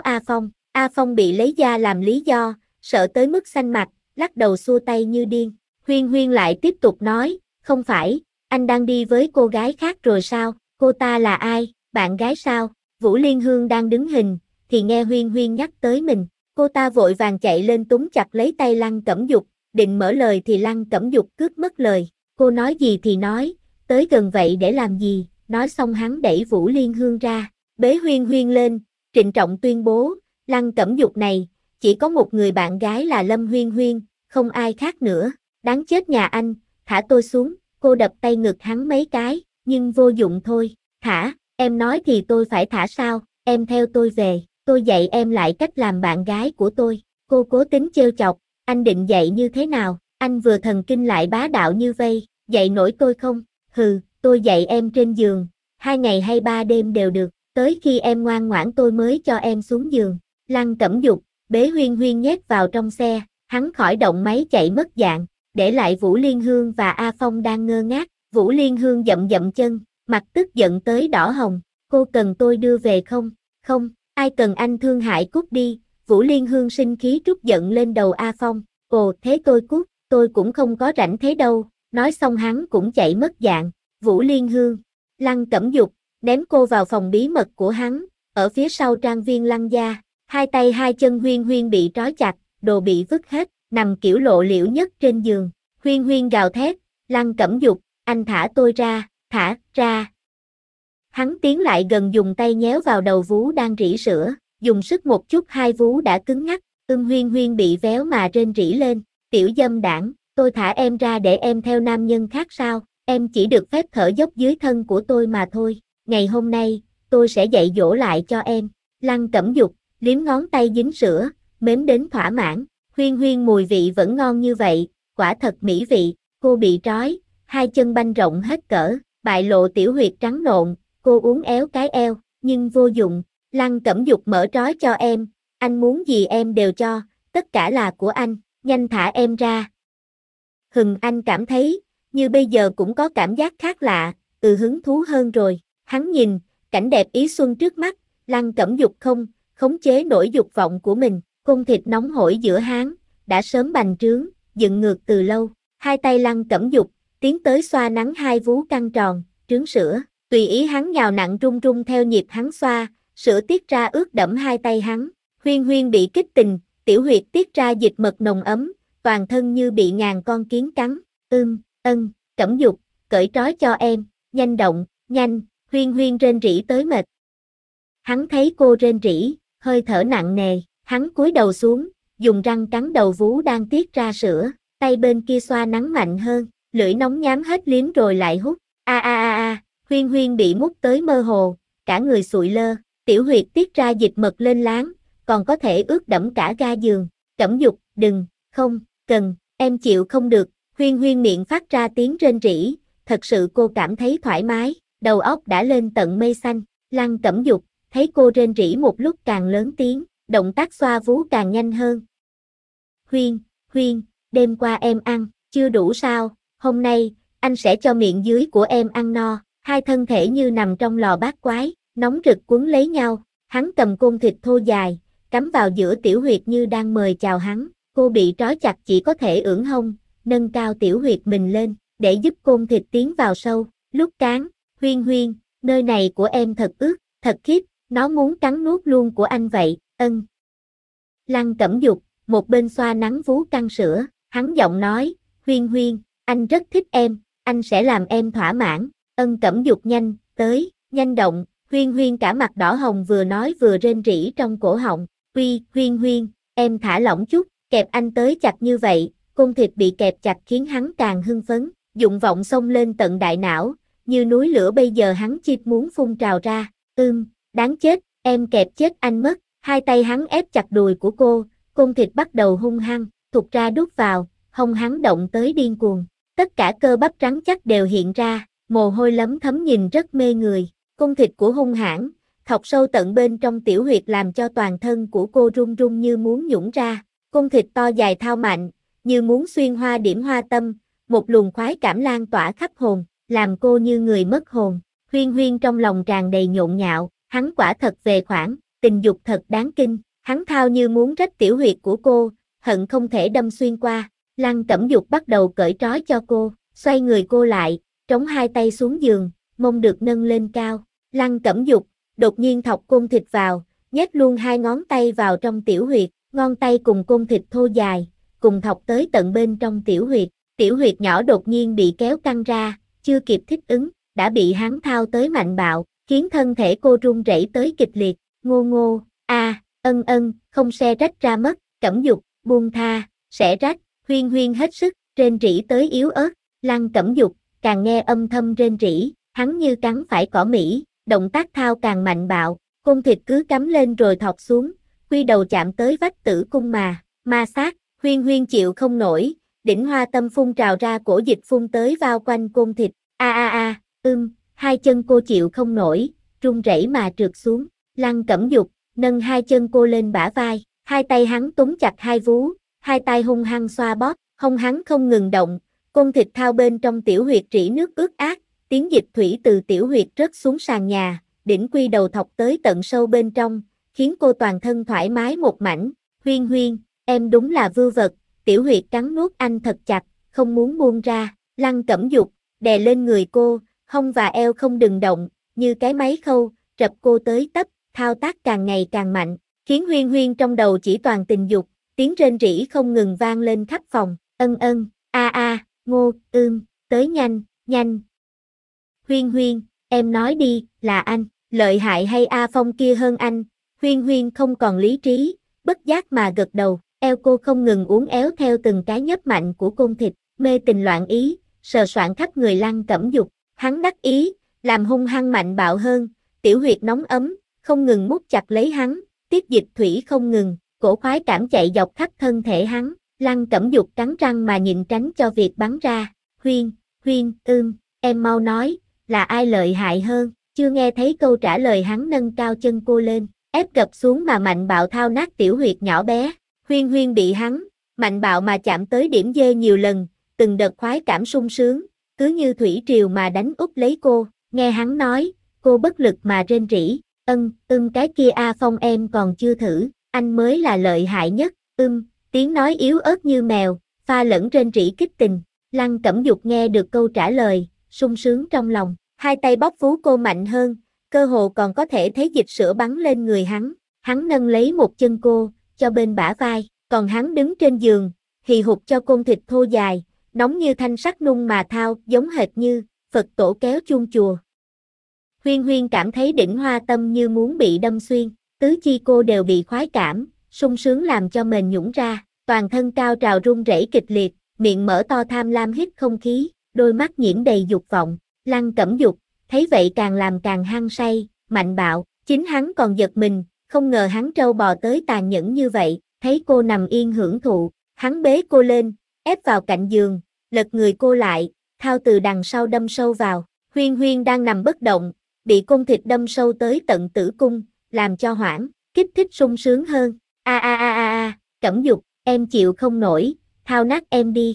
A Phong bị lấy da làm lý do, sợ tới mức xanh mặt, lắc đầu xua tay như điên, Huyên Huyên lại tiếp tục nói, không phải, anh đang đi với cô gái khác rồi sao, cô ta là ai, bạn gái sao, Vũ Liên Hương đang đứng hình, thì nghe Huyên Huyên nhắc tới mình, cô ta vội vàng chạy lên túm chặt lấy tay Lăng Cẩm Dục, định mở lời thì Lăng Cẩm Dục cướp mất lời, cô nói gì thì nói, tới gần vậy để làm gì, nói xong hắn đẩy Vũ Liên Hương ra, bế Huyên Huyên lên, trịnh trọng tuyên bố, Lăng Cẩm Dục này, chỉ có một người bạn gái là Lâm Huyên Huyên, không ai khác nữa, đáng chết nhà anh, thả tôi xuống, cô đập tay ngực hắn mấy cái, nhưng vô dụng thôi, thả, em nói thì tôi phải thả sao, em theo tôi về, tôi dạy em lại cách làm bạn gái của tôi, cô cố tính trêu chọc, anh định dạy như thế nào, anh vừa thần kinh lại bá đạo như vây, dạy nổi tôi không? Hừ, tôi dạy em trên giường, 2 ngày hay 3 đêm đều được, tới khi em ngoan ngoãn tôi mới cho em xuống giường. Lăng Cẩm Dục, bế Huyên Huyên nhét vào trong xe, hắn khỏi động máy chạy mất dạng, để lại Vũ Liên Hương và A Phong đang ngơ ngác. Vũ Liên Hương dậm dậm chân, mặt tức giận tới đỏ hồng, cô cần tôi đưa về không? Không, ai cần anh thương hại cút đi. Vũ Liên Hương sinh khí trút giận lên đầu A Phong, ồ thế tôi cút, tôi cũng không có rảnh thế đâu, nói xong hắn cũng chạy mất dạng. Vũ Liên Hương, Lăng Cẩm Dục, ném cô vào phòng bí mật của hắn, ở phía sau trang viên Lăng gia, hai tay hai chân Huyên Huyên bị trói chặt, đồ bị vứt hết, nằm kiểu lộ liễu nhất trên giường. Huyên Huyên gào thét, Lăng Cẩm Dục, anh thả tôi ra, thả ra. Hắn tiến lại gần dùng tay nhéo vào đầu vú đang rỉ sữa, dùng sức một chút hai vú đã cứng ngắc, Huyên Huyên bị véo mà rên rỉ lên, tiểu dâm đảng, tôi thả em ra để em theo nam nhân khác sao, em chỉ được phép thở dốc dưới thân của tôi mà thôi, ngày hôm nay, tôi sẽ dạy dỗ lại cho em. Lăng Cẩm Dục, liếm ngón tay dính sữa, mếm đến thỏa mãn, Huyên Huyên mùi vị vẫn ngon như vậy, quả thật mỹ vị, cô bị trói, hai chân banh rộng hết cỡ, bại lộ tiểu huyệt trắng nộn, cô uốn éo cái eo, nhưng vô dụng. Lăng Cẩm Dục mở trói cho em, anh muốn gì em đều cho, tất cả là của anh, nhanh thả em ra. Anh cảm thấy, như bây giờ cũng có cảm giác khác lạ, hứng thú hơn rồi. Hắn nhìn, cảnh đẹp ý xuân trước mắt, Lăng Cẩm Dục không khống chế nổi dục vọng của mình, cung thịt nóng hổi giữa hắn, đã sớm bành trướng, dựng ngược từ lâu. Hai tay Lăng Cẩm Dục, tiến tới xoa nắn hai vú căng tròn, trướng sữa, tùy ý hắn nhào nặng rung rung theo nhịp hắn xoa, sữa tiết ra ướt đẫm hai tay hắn. Huyên Huyên bị kích tình, tiểu huyệt tiết ra dịch mật nồng ấm, toàn thân như bị ngàn con kiến cắn. Cẩm Dục, cởi trói cho em, nhanh động, nhanh. Huyên Huyên rên rỉ tới mệt. Hắn thấy cô rên rỉ, hơi thở nặng nề, hắn cúi đầu xuống, dùng răng cắn đầu vú đang tiết ra sữa, tay bên kia xoa nắng mạnh hơn, lưỡi nóng nhám hết liếm rồi lại hút. Huyên Huyên bị mút tới mơ hồ, cả người sụi lơ, tiểu huyệt tiết ra dịch mật lên láng, còn có thể ướt đẫm cả ga giường. Cẩm Dục, đừng, không, cần, em chịu không được. Huyên Huyên miệng phát ra tiếng rên rỉ, thật sự cô cảm thấy thoải mái, đầu óc đã lên tận mây xanh. Lăng Cẩm Dục, thấy cô rên rỉ một lúc càng lớn tiếng, động tác xoa vú càng nhanh hơn. Huyên, đêm qua em ăn, chưa đủ sao, hôm nay, anh sẽ cho miệng dưới của em ăn no. Hai thân thể như nằm trong lò bát quái, nóng rực quấn lấy nhau, hắn cầm côn thịt thô dài, cắm vào giữa tiểu huyệt như đang mời chào hắn, cô bị trói chặt chỉ có thể ưỡn hông, nâng cao tiểu huyệt mình lên, để giúp côn thịt tiến vào sâu, lúc cán. Huyên, nơi này của em thật ướt, thật khiếp, nó muốn cắn nuốt luôn của anh vậy. Lăng Cẩm Dục, một bên xoa nắng vú căng sữa, hắn giọng nói, Huyên, anh rất thích em, anh sẽ làm em thỏa mãn. Cẩm Dục nhanh, tới, nhanh động. Huyên cả mặt đỏ hồng vừa nói vừa rên rỉ trong cổ họng. Huyên, em thả lỏng chút, kẹp anh tới chặt như vậy, côn thịt bị kẹp chặt khiến hắn càng hưng phấn, dụng vọng xông lên tận đại não, như núi lửa bây giờ hắn chịp muốn phun trào ra. Đáng chết, em kẹp chết anh mất. Hai tay hắn ép chặt đùi của cô, côn thịt bắt đầu hung hăng, thụt ra đút vào, hông hắn động tới điên cuồng. Tất cả cơ bắp trắng chắc đều hiện ra, mồ hôi lấm thấm nhìn rất mê người. Cung thịt của hung hãn, thọc sâu tận bên trong tiểu huyệt làm cho toàn thân của cô run run như muốn nhũng ra. Cung thịt to dài thao mạnh, như muốn xuyên hoa điểm hoa tâm, một luồng khoái cảm lan tỏa khắp hồn, làm cô như người mất hồn. Huyên trong lòng tràn đầy nhộn nhạo, hắn quả thật về khoản, tình dục thật đáng kinh, hắn thao như muốn rách tiểu huyệt của cô, hận không thể đâm xuyên qua. Lăng Cẩm Dục bắt đầu cởi trói cho cô, xoay người cô lại, trống hai tay xuống giường, mông được nâng lên cao. Lăng Cẩm Dục, đột nhiên thọc côn thịt vào, nhét luôn hai ngón tay vào trong tiểu huyệt, ngón tay cùng côn thịt thô dài, cùng thọc tới tận bên trong tiểu huyệt nhỏ đột nhiên bị kéo căng ra, chưa kịp thích ứng, đã bị hắn thao tới mạnh bạo, khiến thân thể cô run rẩy tới kịch liệt, ngô, không se rách ra mất. Cẩm Dục, buông tha, sẽ rách. Huyên hết sức, rên rỉ tới yếu ớt. Lăng Cẩm Dục, càng nghe âm thầm rên rỉ, hắn như cắn phải cỏ Mỹ, động tác thao càng mạnh bạo, côn thịt cứ cắm lên rồi thọt xuống, quy đầu chạm tới vách tử cung mà sát. Huyên chịu không nổi, đỉnh hoa tâm phun trào ra cổ dịch phun tới bao quanh Côn Thịt, hai chân cô chịu không nổi, run rẩy mà trượt xuống, Lăng Cẩm Dục, nâng hai chân cô lên bả vai, hai tay hắn túm chặt hai vú, hai tay hung hăng xoa bóp, hông hắn không ngừng động, Côn Thịt thao bên trong tiểu huyệt rỉ nước ướt át, tiếng dịch thủy từ tiểu huyệt rớt xuống sàn nhà, đỉnh quy đầu thọc tới tận sâu bên trong, khiến cô toàn thân thoải mái một mảnh, Huyên Huyên, em đúng là vưu vật, tiểu huyệt cắn nuốt anh thật chặt, không muốn buông ra, Lăng Cẩm Dục, đè lên người cô, hông và eo không đừng động, như cái máy khâu, rập cô tới tấp, thao tác càng ngày càng mạnh, khiến Huyên Huyên trong đầu chỉ toàn tình dục, tiếng rên rỉ không ngừng vang lên khắp phòng, ngô, tới nhanh, nhanh. Huyên Huyên, em nói đi, là anh, lợi hại hay A Phong kia hơn anh, Huyên Huyên không còn lý trí, bất giác mà gật đầu, eo cô không ngừng uốn éo theo từng cái nhấp mạnh của Côn Thịt, mê tình loạn ý, sờ soạng khắp người Lăng Cẩm Dục, hắn đắc ý, làm hung hăng mạnh bạo hơn, tiểu huyệt nóng ấm, không ngừng mút chặt lấy hắn, tiếp dịch thủy không ngừng, cổ khoái cảm chạy dọc khắp thân thể hắn, Lăng Cẩm Dục cắn răng mà nhịn tránh cho việc bắn ra, Huyên, em mau nói, là ai lợi hại hơn, chưa nghe thấy câu trả lời hắn nâng cao chân cô lên, ép gập xuống mà mạnh bạo thao nát tiểu huyệt nhỏ bé, Huyên Huyên bị hắn, mạnh bạo mà chạm tới điểm dê nhiều lần, từng đợt khoái cảm sung sướng, cứ như thủy triều mà đánh úp lấy cô, nghe hắn nói, cô bất lực mà rên rỉ, cái kia A Phong em còn chưa thử, anh mới là lợi hại nhất, tiếng nói yếu ớt như mèo, pha lẫn rên rỉ kích tình, Lăng Cẩm Dục nghe được câu trả lời, sung sướng trong lòng, hai tay bóp vú cô mạnh hơn, cơ hồ còn có thể thấy dịch sữa bắn lên người hắn nâng lấy một chân cô, cho bên bả vai, còn hắn đứng trên giường, hì hục cho Côn Thịt thô dài, nóng như thanh sắt nung mà thao, giống hệt như Phật tổ kéo chuông chùa. Huyên Huyên cảm thấy đỉnh hoa tâm như muốn bị đâm xuyên, tứ chi cô đều bị khoái cảm, sung sướng làm cho mền nhũn ra, toàn thân cao trào run rẩy kịch liệt, miệng mở to tham lam hít không khí, đôi mắt nhiễm đầy dục vọng, Lăng Cẩm Dục, thấy vậy càng làm càng hăng say, mạnh bạo, chính hắn còn giật mình, không ngờ hắn trâu bò tới tàn nhẫn như vậy, thấy cô nằm yên hưởng thụ, hắn bế cô lên, ép vào cạnh giường, lật người cô lại, thao từ đằng sau đâm sâu vào, Huyên Huyên đang nằm bất động, bị Côn Thịt đâm sâu tới tận tử cung, làm cho hoảng, kích thích sung sướng hơn, Cẩm Dục, em chịu không nổi, thao nát em đi,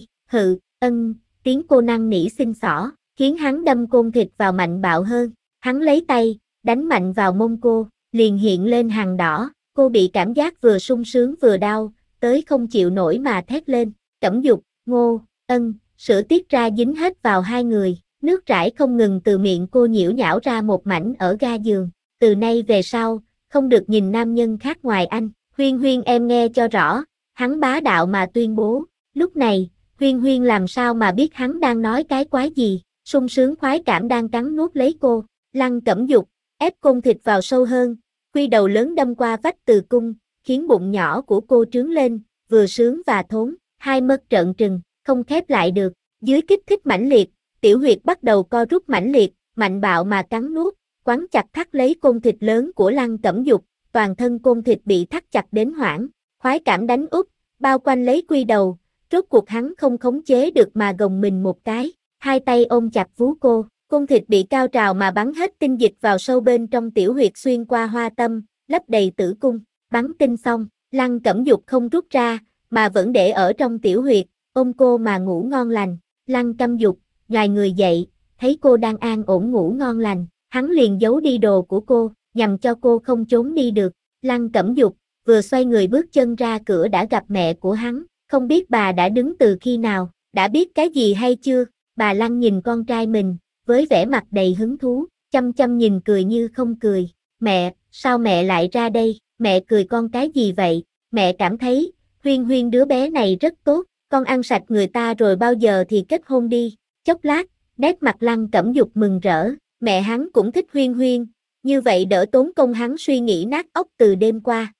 tiếng cô năn nỉ xin xỏ, khiến hắn đâm Côn Thịt vào mạnh bạo hơn, hắn lấy tay, đánh mạnh vào mông cô, liền hiện lên hàng đỏ, cô bị cảm giác vừa sung sướng vừa đau, tới không chịu nổi mà thét lên, Cẩm Dục, ngô, sữa tiết ra dính hết vào hai người, nước rải không ngừng từ miệng cô nhiễu nhão ra một mảnh ở ga giường, từ nay về sau, không được nhìn nam nhân khác ngoài anh, Huyên Huyên em nghe cho rõ, hắn bá đạo mà tuyên bố, lúc này, Huyên Huyên làm sao mà biết hắn đang nói cái quái gì, sung sướng khoái cảm đang cắn nuốt lấy cô, Lăng Cẩm Dục, ép Côn Thịt vào sâu hơn, quy đầu lớn đâm qua vách từ cung, khiến bụng nhỏ của cô trướng lên, vừa sướng và thốn, hai mắt trợn trừng, không khép lại được, dưới kích thích mãnh liệt, tiểu huyệt bắt đầu co rút mãnh liệt, mạnh bạo mà cắn nuốt, quắn chặt thắt lấy Côn Thịt lớn của Lăng Cẩm Dục, toàn thân Côn Thịt bị thắt chặt đến hoảng, khoái cảm đánh úp, bao quanh lấy quy đầu, rốt cuộc hắn không khống chế được mà gồng mình một cái, hai tay ôm chặt vú cô, Côn Thịt bị cao trào mà bắn hết tinh dịch vào sâu bên trong tiểu huyệt xuyên qua hoa tâm, lấp đầy tử cung, bắn tinh xong, Lăng Cẩm Dục không rút ra, mà vẫn để ở trong tiểu huyệt, ôm cô mà ngủ ngon lành, Lăng Cẩm Dục, nhoài người dậy, thấy cô đang an ổn ngủ ngon lành, hắn liền giấu đi đồ của cô, nhằm cho cô không trốn đi được, Lăng Cẩm Dục, vừa xoay người bước chân ra cửa đã gặp mẹ của hắn, không biết bà đã đứng từ khi nào, đã biết cái gì hay chưa, bà Lăng nhìn con trai mình, với vẻ mặt đầy hứng thú, chăm chăm nhìn cười như không cười, mẹ, sao mẹ lại ra đây, mẹ cười con cái gì vậy, mẹ cảm thấy, Huyên Huyên đứa bé này rất tốt, con ăn sạch người ta rồi bao giờ thì kết hôn đi, chốc lát, nét mặt Lăng Cẩm Dục mừng rỡ, mẹ hắn cũng thích Huyên Huyên, như vậy đỡ tốn công hắn suy nghĩ nát óc từ đêm qua,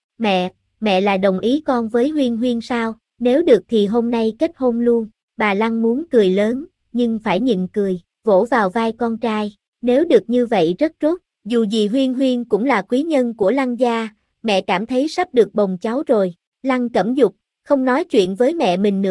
mẹ là đồng ý con với Huyên Huyên sao, nếu được thì hôm nay kết hôn luôn, bà Lăng muốn cười lớn, nhưng phải nhịn cười, vỗ vào vai con trai, nếu được như vậy rất tốt, dù gì Huyên Huyên cũng là quý nhân của Lăng gia, mẹ cảm thấy sắp được bồng cháu rồi, Lăng Cẩm Dục, không nói chuyện với mẹ mình nữa,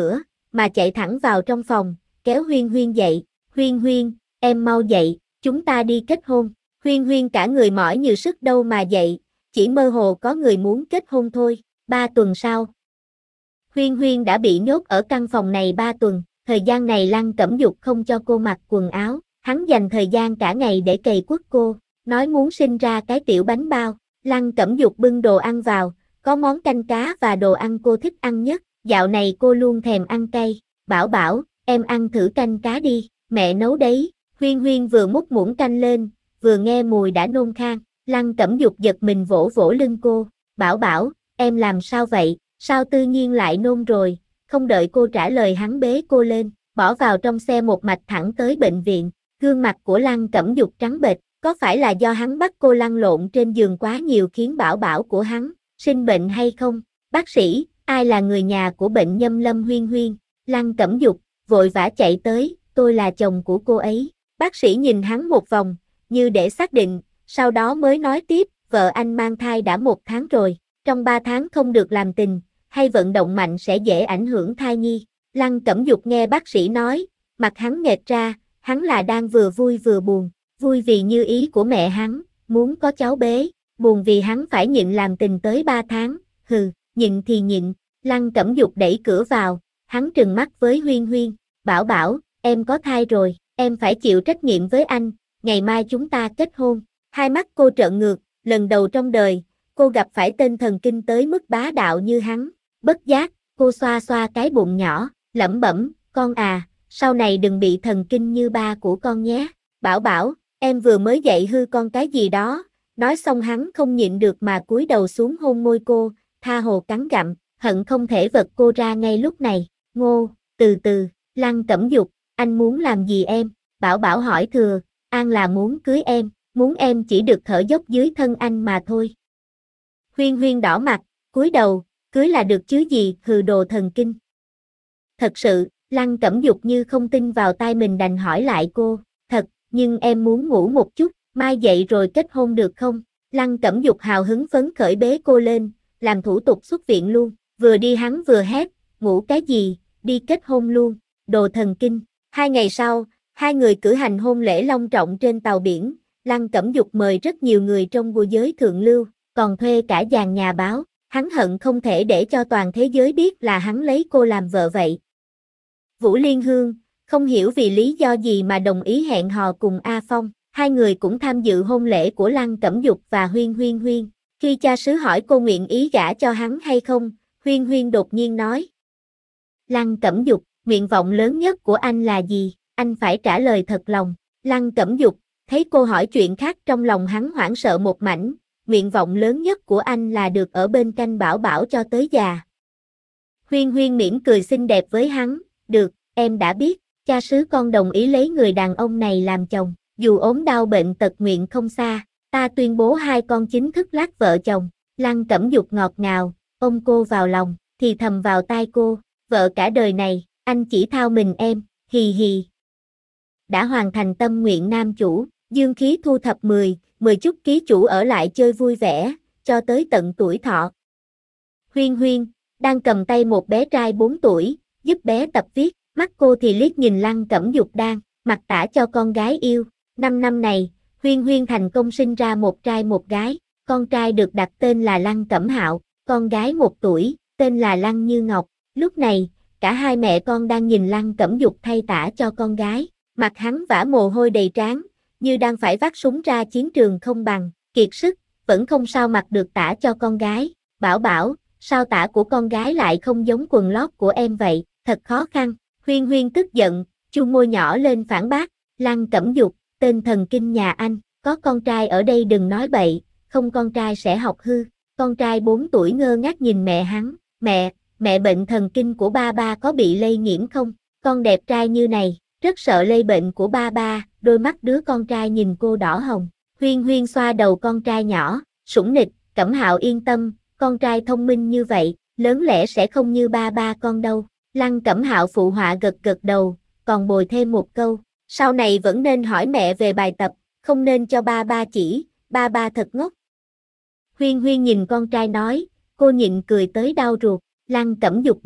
mà chạy thẳng vào trong phòng, kéo Huyên Huyên dậy. Huyên Huyên, em mau dậy, chúng ta đi kết hôn. Huyên Huyên cả người mỏi như sức đâu mà dậy, chỉ mơ hồ có người muốn kết hôn thôi. 3 tuần sau, Huyên Huyên đã bị nhốt ở căn phòng này 3 tuần. Thời gian này Lăng Cẩm Dục không cho cô mặc quần áo, hắn dành thời gian cả ngày để cày quất cô, nói muốn sinh ra cái tiểu bánh bao. Lăng Cẩm Dục bưng đồ ăn vào, có món canh cá và đồ ăn cô thích ăn nhất. Dạo này cô luôn thèm ăn cay. Bảo Bảo, em ăn thử canh cá đi, mẹ nấu đấy. Huyên Huyên vừa múc muỗng canh lên, vừa nghe mùi đã nôn khan. Lăng Cẩm Dục giật mình vỗ vỗ lưng cô. Bảo Bảo, em làm sao vậy, sao tự nhiên lại nôn rồi? Không đợi cô trả lời hắn bế cô lên, bỏ vào trong xe một mạch thẳng tới bệnh viện. Gương mặt của Lăng Cẩm Dục trắng bệch, có phải là do hắn bắt cô lăn lộn trên giường quá nhiều khiến Bảo Bảo của hắn sinh bệnh hay không? Bác sĩ, ai là người nhà của bệnh nhân Lâm Huyên Huyên? Lăng Cẩm Dục vội vã chạy tới, tôi là chồng của cô ấy. Bác sĩ nhìn hắn một vòng, như để xác định, sau đó mới nói tiếp, vợ anh mang thai đã 1 tháng rồi, trong 3 tháng không được làm tình, hay vận động mạnh sẽ dễ ảnh hưởng thai nhi. Lăng Cẩm Dục nghe bác sĩ nói, mặt hắn nghệt ra, hắn là đang vừa vui vừa buồn, vui vì như ý của mẹ hắn, muốn có cháu bé, buồn vì hắn phải nhịn làm tình tới 3 tháng, hừ, nhịn thì nhịn. Lăng Cẩm Dục đẩy cửa vào, hắn trừng mắt với Huyên Huyên, Bảo Bảo, em có thai rồi, em phải chịu trách nhiệm với anh, ngày mai chúng ta kết hôn. Hai mắt cô trợn ngược, lần đầu trong đời, cô gặp phải tên thần kinh tới mức bá đạo như hắn. Bất giác, cô xoa xoa cái bụng nhỏ, lẩm bẩm, con à, sau này đừng bị thần kinh như ba của con nhé. Bảo Bảo, em vừa mới dạy hư con cái gì đó. Nói xong hắn không nhịn được mà cúi đầu xuống hôn môi cô, tha hồ cắn gặm, hận không thể vật cô ra ngay lúc này. Ngô, từ từ, Lăng Cẩm Dục, anh muốn làm gì em? Bảo Bảo hỏi thừa, An là muốn cưới em, muốn em chỉ được thở dốc dưới thân anh mà thôi. Huyên Huyên đỏ mặt, cúi đầu, cưới là được chứ gì, hừ đồ thần kinh. Thật sự, Lăng Cẩm Dục như không tin vào tai mình đành hỏi lại cô, thật, nhưng em muốn ngủ một chút, mai dậy rồi kết hôn được không? Lăng Cẩm Dục hào hứng phấn khởi bế cô lên, làm thủ tục xuất viện luôn, vừa đi hắn vừa hét, ngủ cái gì, đi kết hôn luôn, đồ thần kinh. 2 ngày sau, hai người cử hành hôn lễ long trọng trên tàu biển, Lăng Cẩm Dục mời rất nhiều người trong vua giới thượng lưu, còn thuê cả dàn nhà báo, hắn hận không thể để cho toàn thế giới biết là hắn lấy cô làm vợ vậy. Vũ Liên Hương, không hiểu vì lý do gì mà đồng ý hẹn hò cùng A Phong, hai người cũng tham dự hôn lễ của Lăng Cẩm Dục và Huyên Huyên Huyên. Khi cha xứ hỏi cô nguyện ý gả cho hắn hay không, Huyên Huyên đột nhiên nói. Lăng Cẩm Dục, nguyện vọng lớn nhất của anh là gì? Anh phải trả lời thật lòng. Lăng Cẩm Dục, thấy cô hỏi chuyện khác trong lòng hắn hoảng sợ một mảnh, nguyện vọng lớn nhất của anh là được ở bên cạnh Bảo Bảo cho tới già. Huyên Huyên mỉm cười xinh đẹp với hắn, được, em đã biết, cha xứ con đồng ý lấy người đàn ông này làm chồng, dù ốm đau bệnh tật nguyện không xa, ta tuyên bố hai con chính thức lát vợ chồng. Lăng Cẩm Dục ngọt ngào, ôm cô vào lòng, thì thầm vào tai cô, vợ cả đời này, anh chỉ thao mình em, hì hì. Đã hoàn thành tâm nguyện nam chủ, dương khí thu thập 10 chút ký chủ ở lại chơi vui vẻ, cho tới tận tuổi thọ. Huyên Huyên, đang cầm tay một bé trai 4 tuổi, giúp bé tập viết, mắt cô thì liếc nhìn Lăng Cẩm Dục đang mặc tã cho con gái yêu. 5 năm này, Huyên Huyên thành công sinh ra một trai một gái, con trai được đặt tên là Lăng Cẩm Hạo, con gái 1 tuổi, tên là Lăng Như Ngọc. Lúc này, cả hai mẹ con đang nhìn Lăng Cẩm Dục thay tã cho con gái, mặt hắn vã mồ hôi đầy trán, như đang phải vác súng ra chiến trường không bằng, kiệt sức, vẫn không sao mặc được tã cho con gái. Bảo Bảo, sao tã của con gái lại không giống quần lót của em vậy, thật khó khăn. Huyên Huyên tức giận, chu môi nhỏ lên phản bác, Lăng Cẩm Dục, tên thần kinh nhà anh, có con trai ở đây đừng nói bậy, không con trai sẽ học hư. Con trai 4 tuổi ngơ ngác nhìn mẹ hắn, mẹ bệnh thần kinh của ba ba có bị lây nhiễm không? Con đẹp trai như này, rất sợ lây bệnh của ba ba, đôi mắt đứa con trai nhìn cô đỏ hồng. Huyên Huyên xoa đầu con trai nhỏ, sủng nịch, Cẩm Hạo yên tâm, con trai thông minh như vậy, lớn lẽ sẽ không như ba ba con đâu. Lăng Cẩm Hạo phụ họa gật gật đầu, còn bồi thêm một câu, sau này vẫn nên hỏi mẹ về bài tập, không nên cho ba ba chỉ, ba ba thật ngốc. Huyên Huyên nhìn con trai nói, cô nhịn cười tới đau ruột. Lăng Cẩm Dục bị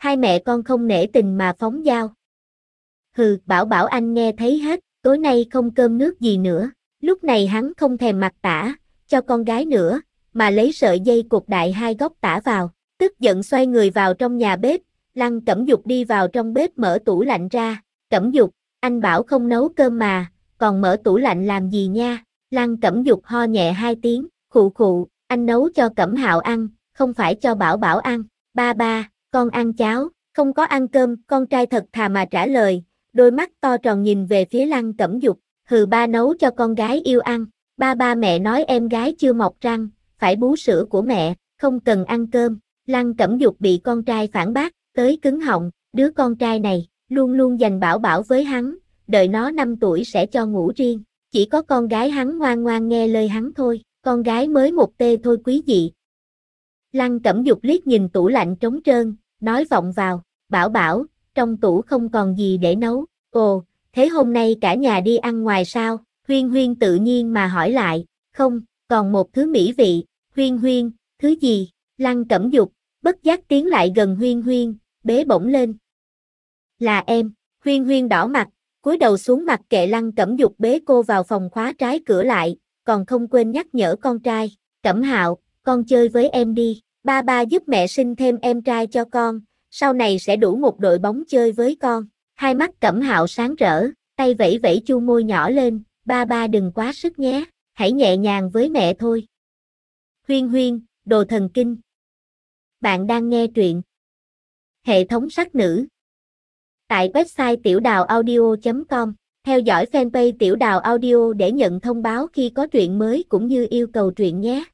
Hai mẹ con không nể tình mà phóng dao. Hừ, Bảo Bảo anh nghe thấy hết, tối nay không cơm nước gì nữa. Lúc này hắn không thèm mặc tã, cho con gái nữa, mà lấy sợi dây cột đại hai góc tã vào. Tức giận xoay người vào trong nhà bếp, Lăng Cẩm Dục đi vào trong bếp mở tủ lạnh ra. Cẩm Dục, anh bảo không nấu cơm mà, còn mở tủ lạnh làm gì nha? Lăng Cẩm Dục ho nhẹ hai tiếng, khụ khụ, anh nấu cho Cẩm Hạo ăn, không phải cho Bảo Bảo ăn. Ba ba, con ăn cháo, không có ăn cơm, con trai thật thà mà trả lời, đôi mắt to tròn nhìn về phía Lăng Cẩm Dục, hừ ba nấu cho con gái yêu ăn. Ba ba mẹ nói em gái chưa mọc răng, phải bú sữa của mẹ, không cần ăn cơm. Lăng Cẩm Dục bị con trai phản bác, tới cứng họng, đứa con trai này, luôn luôn dành Bảo Bảo với hắn, đợi nó 5 tuổi sẽ cho ngủ riêng. Chỉ có con gái hắn ngoan ngoan nghe lời hắn thôi, con gái mới một tê thôi quý vị. Lăng Cẩm Dục liếc nhìn tủ lạnh trống trơn, nói vọng vào, Bảo Bảo, trong tủ không còn gì để nấu. Ồ, thế hôm nay cả nhà đi ăn ngoài sao? Huyên Huyên tự nhiên mà hỏi lại, không, còn một thứ mỹ vị. Huyên Huyên, thứ gì? Lăng Cẩm Dục, bất giác tiến lại gần Huyên Huyên, bế bổng lên. Là em. Huyên Huyên đỏ mặt, cúi đầu xuống mặc kệ Lăng Cẩm Dục bế cô vào phòng khóa trái cửa lại, còn không quên nhắc nhở con trai, Cẩm Hạo, con chơi với em đi, ba ba giúp mẹ sinh thêm em trai cho con, sau này sẽ đủ một đội bóng chơi với con. Hai mắt Cẩm Hạo sáng rỡ, tay vẫy vẫy chu môi nhỏ lên, ba ba đừng quá sức nhé, hãy nhẹ nhàng với mẹ thôi. Huyên Huyên, đồ thần kinh. Bạn đang nghe truyện Hệ thống sắc nữ tại website tiểuđào audio.com. Theo dõi fanpage Tiểu Đào Audio để nhận thông báo khi có truyện mới cũng như yêu cầu truyện nhé.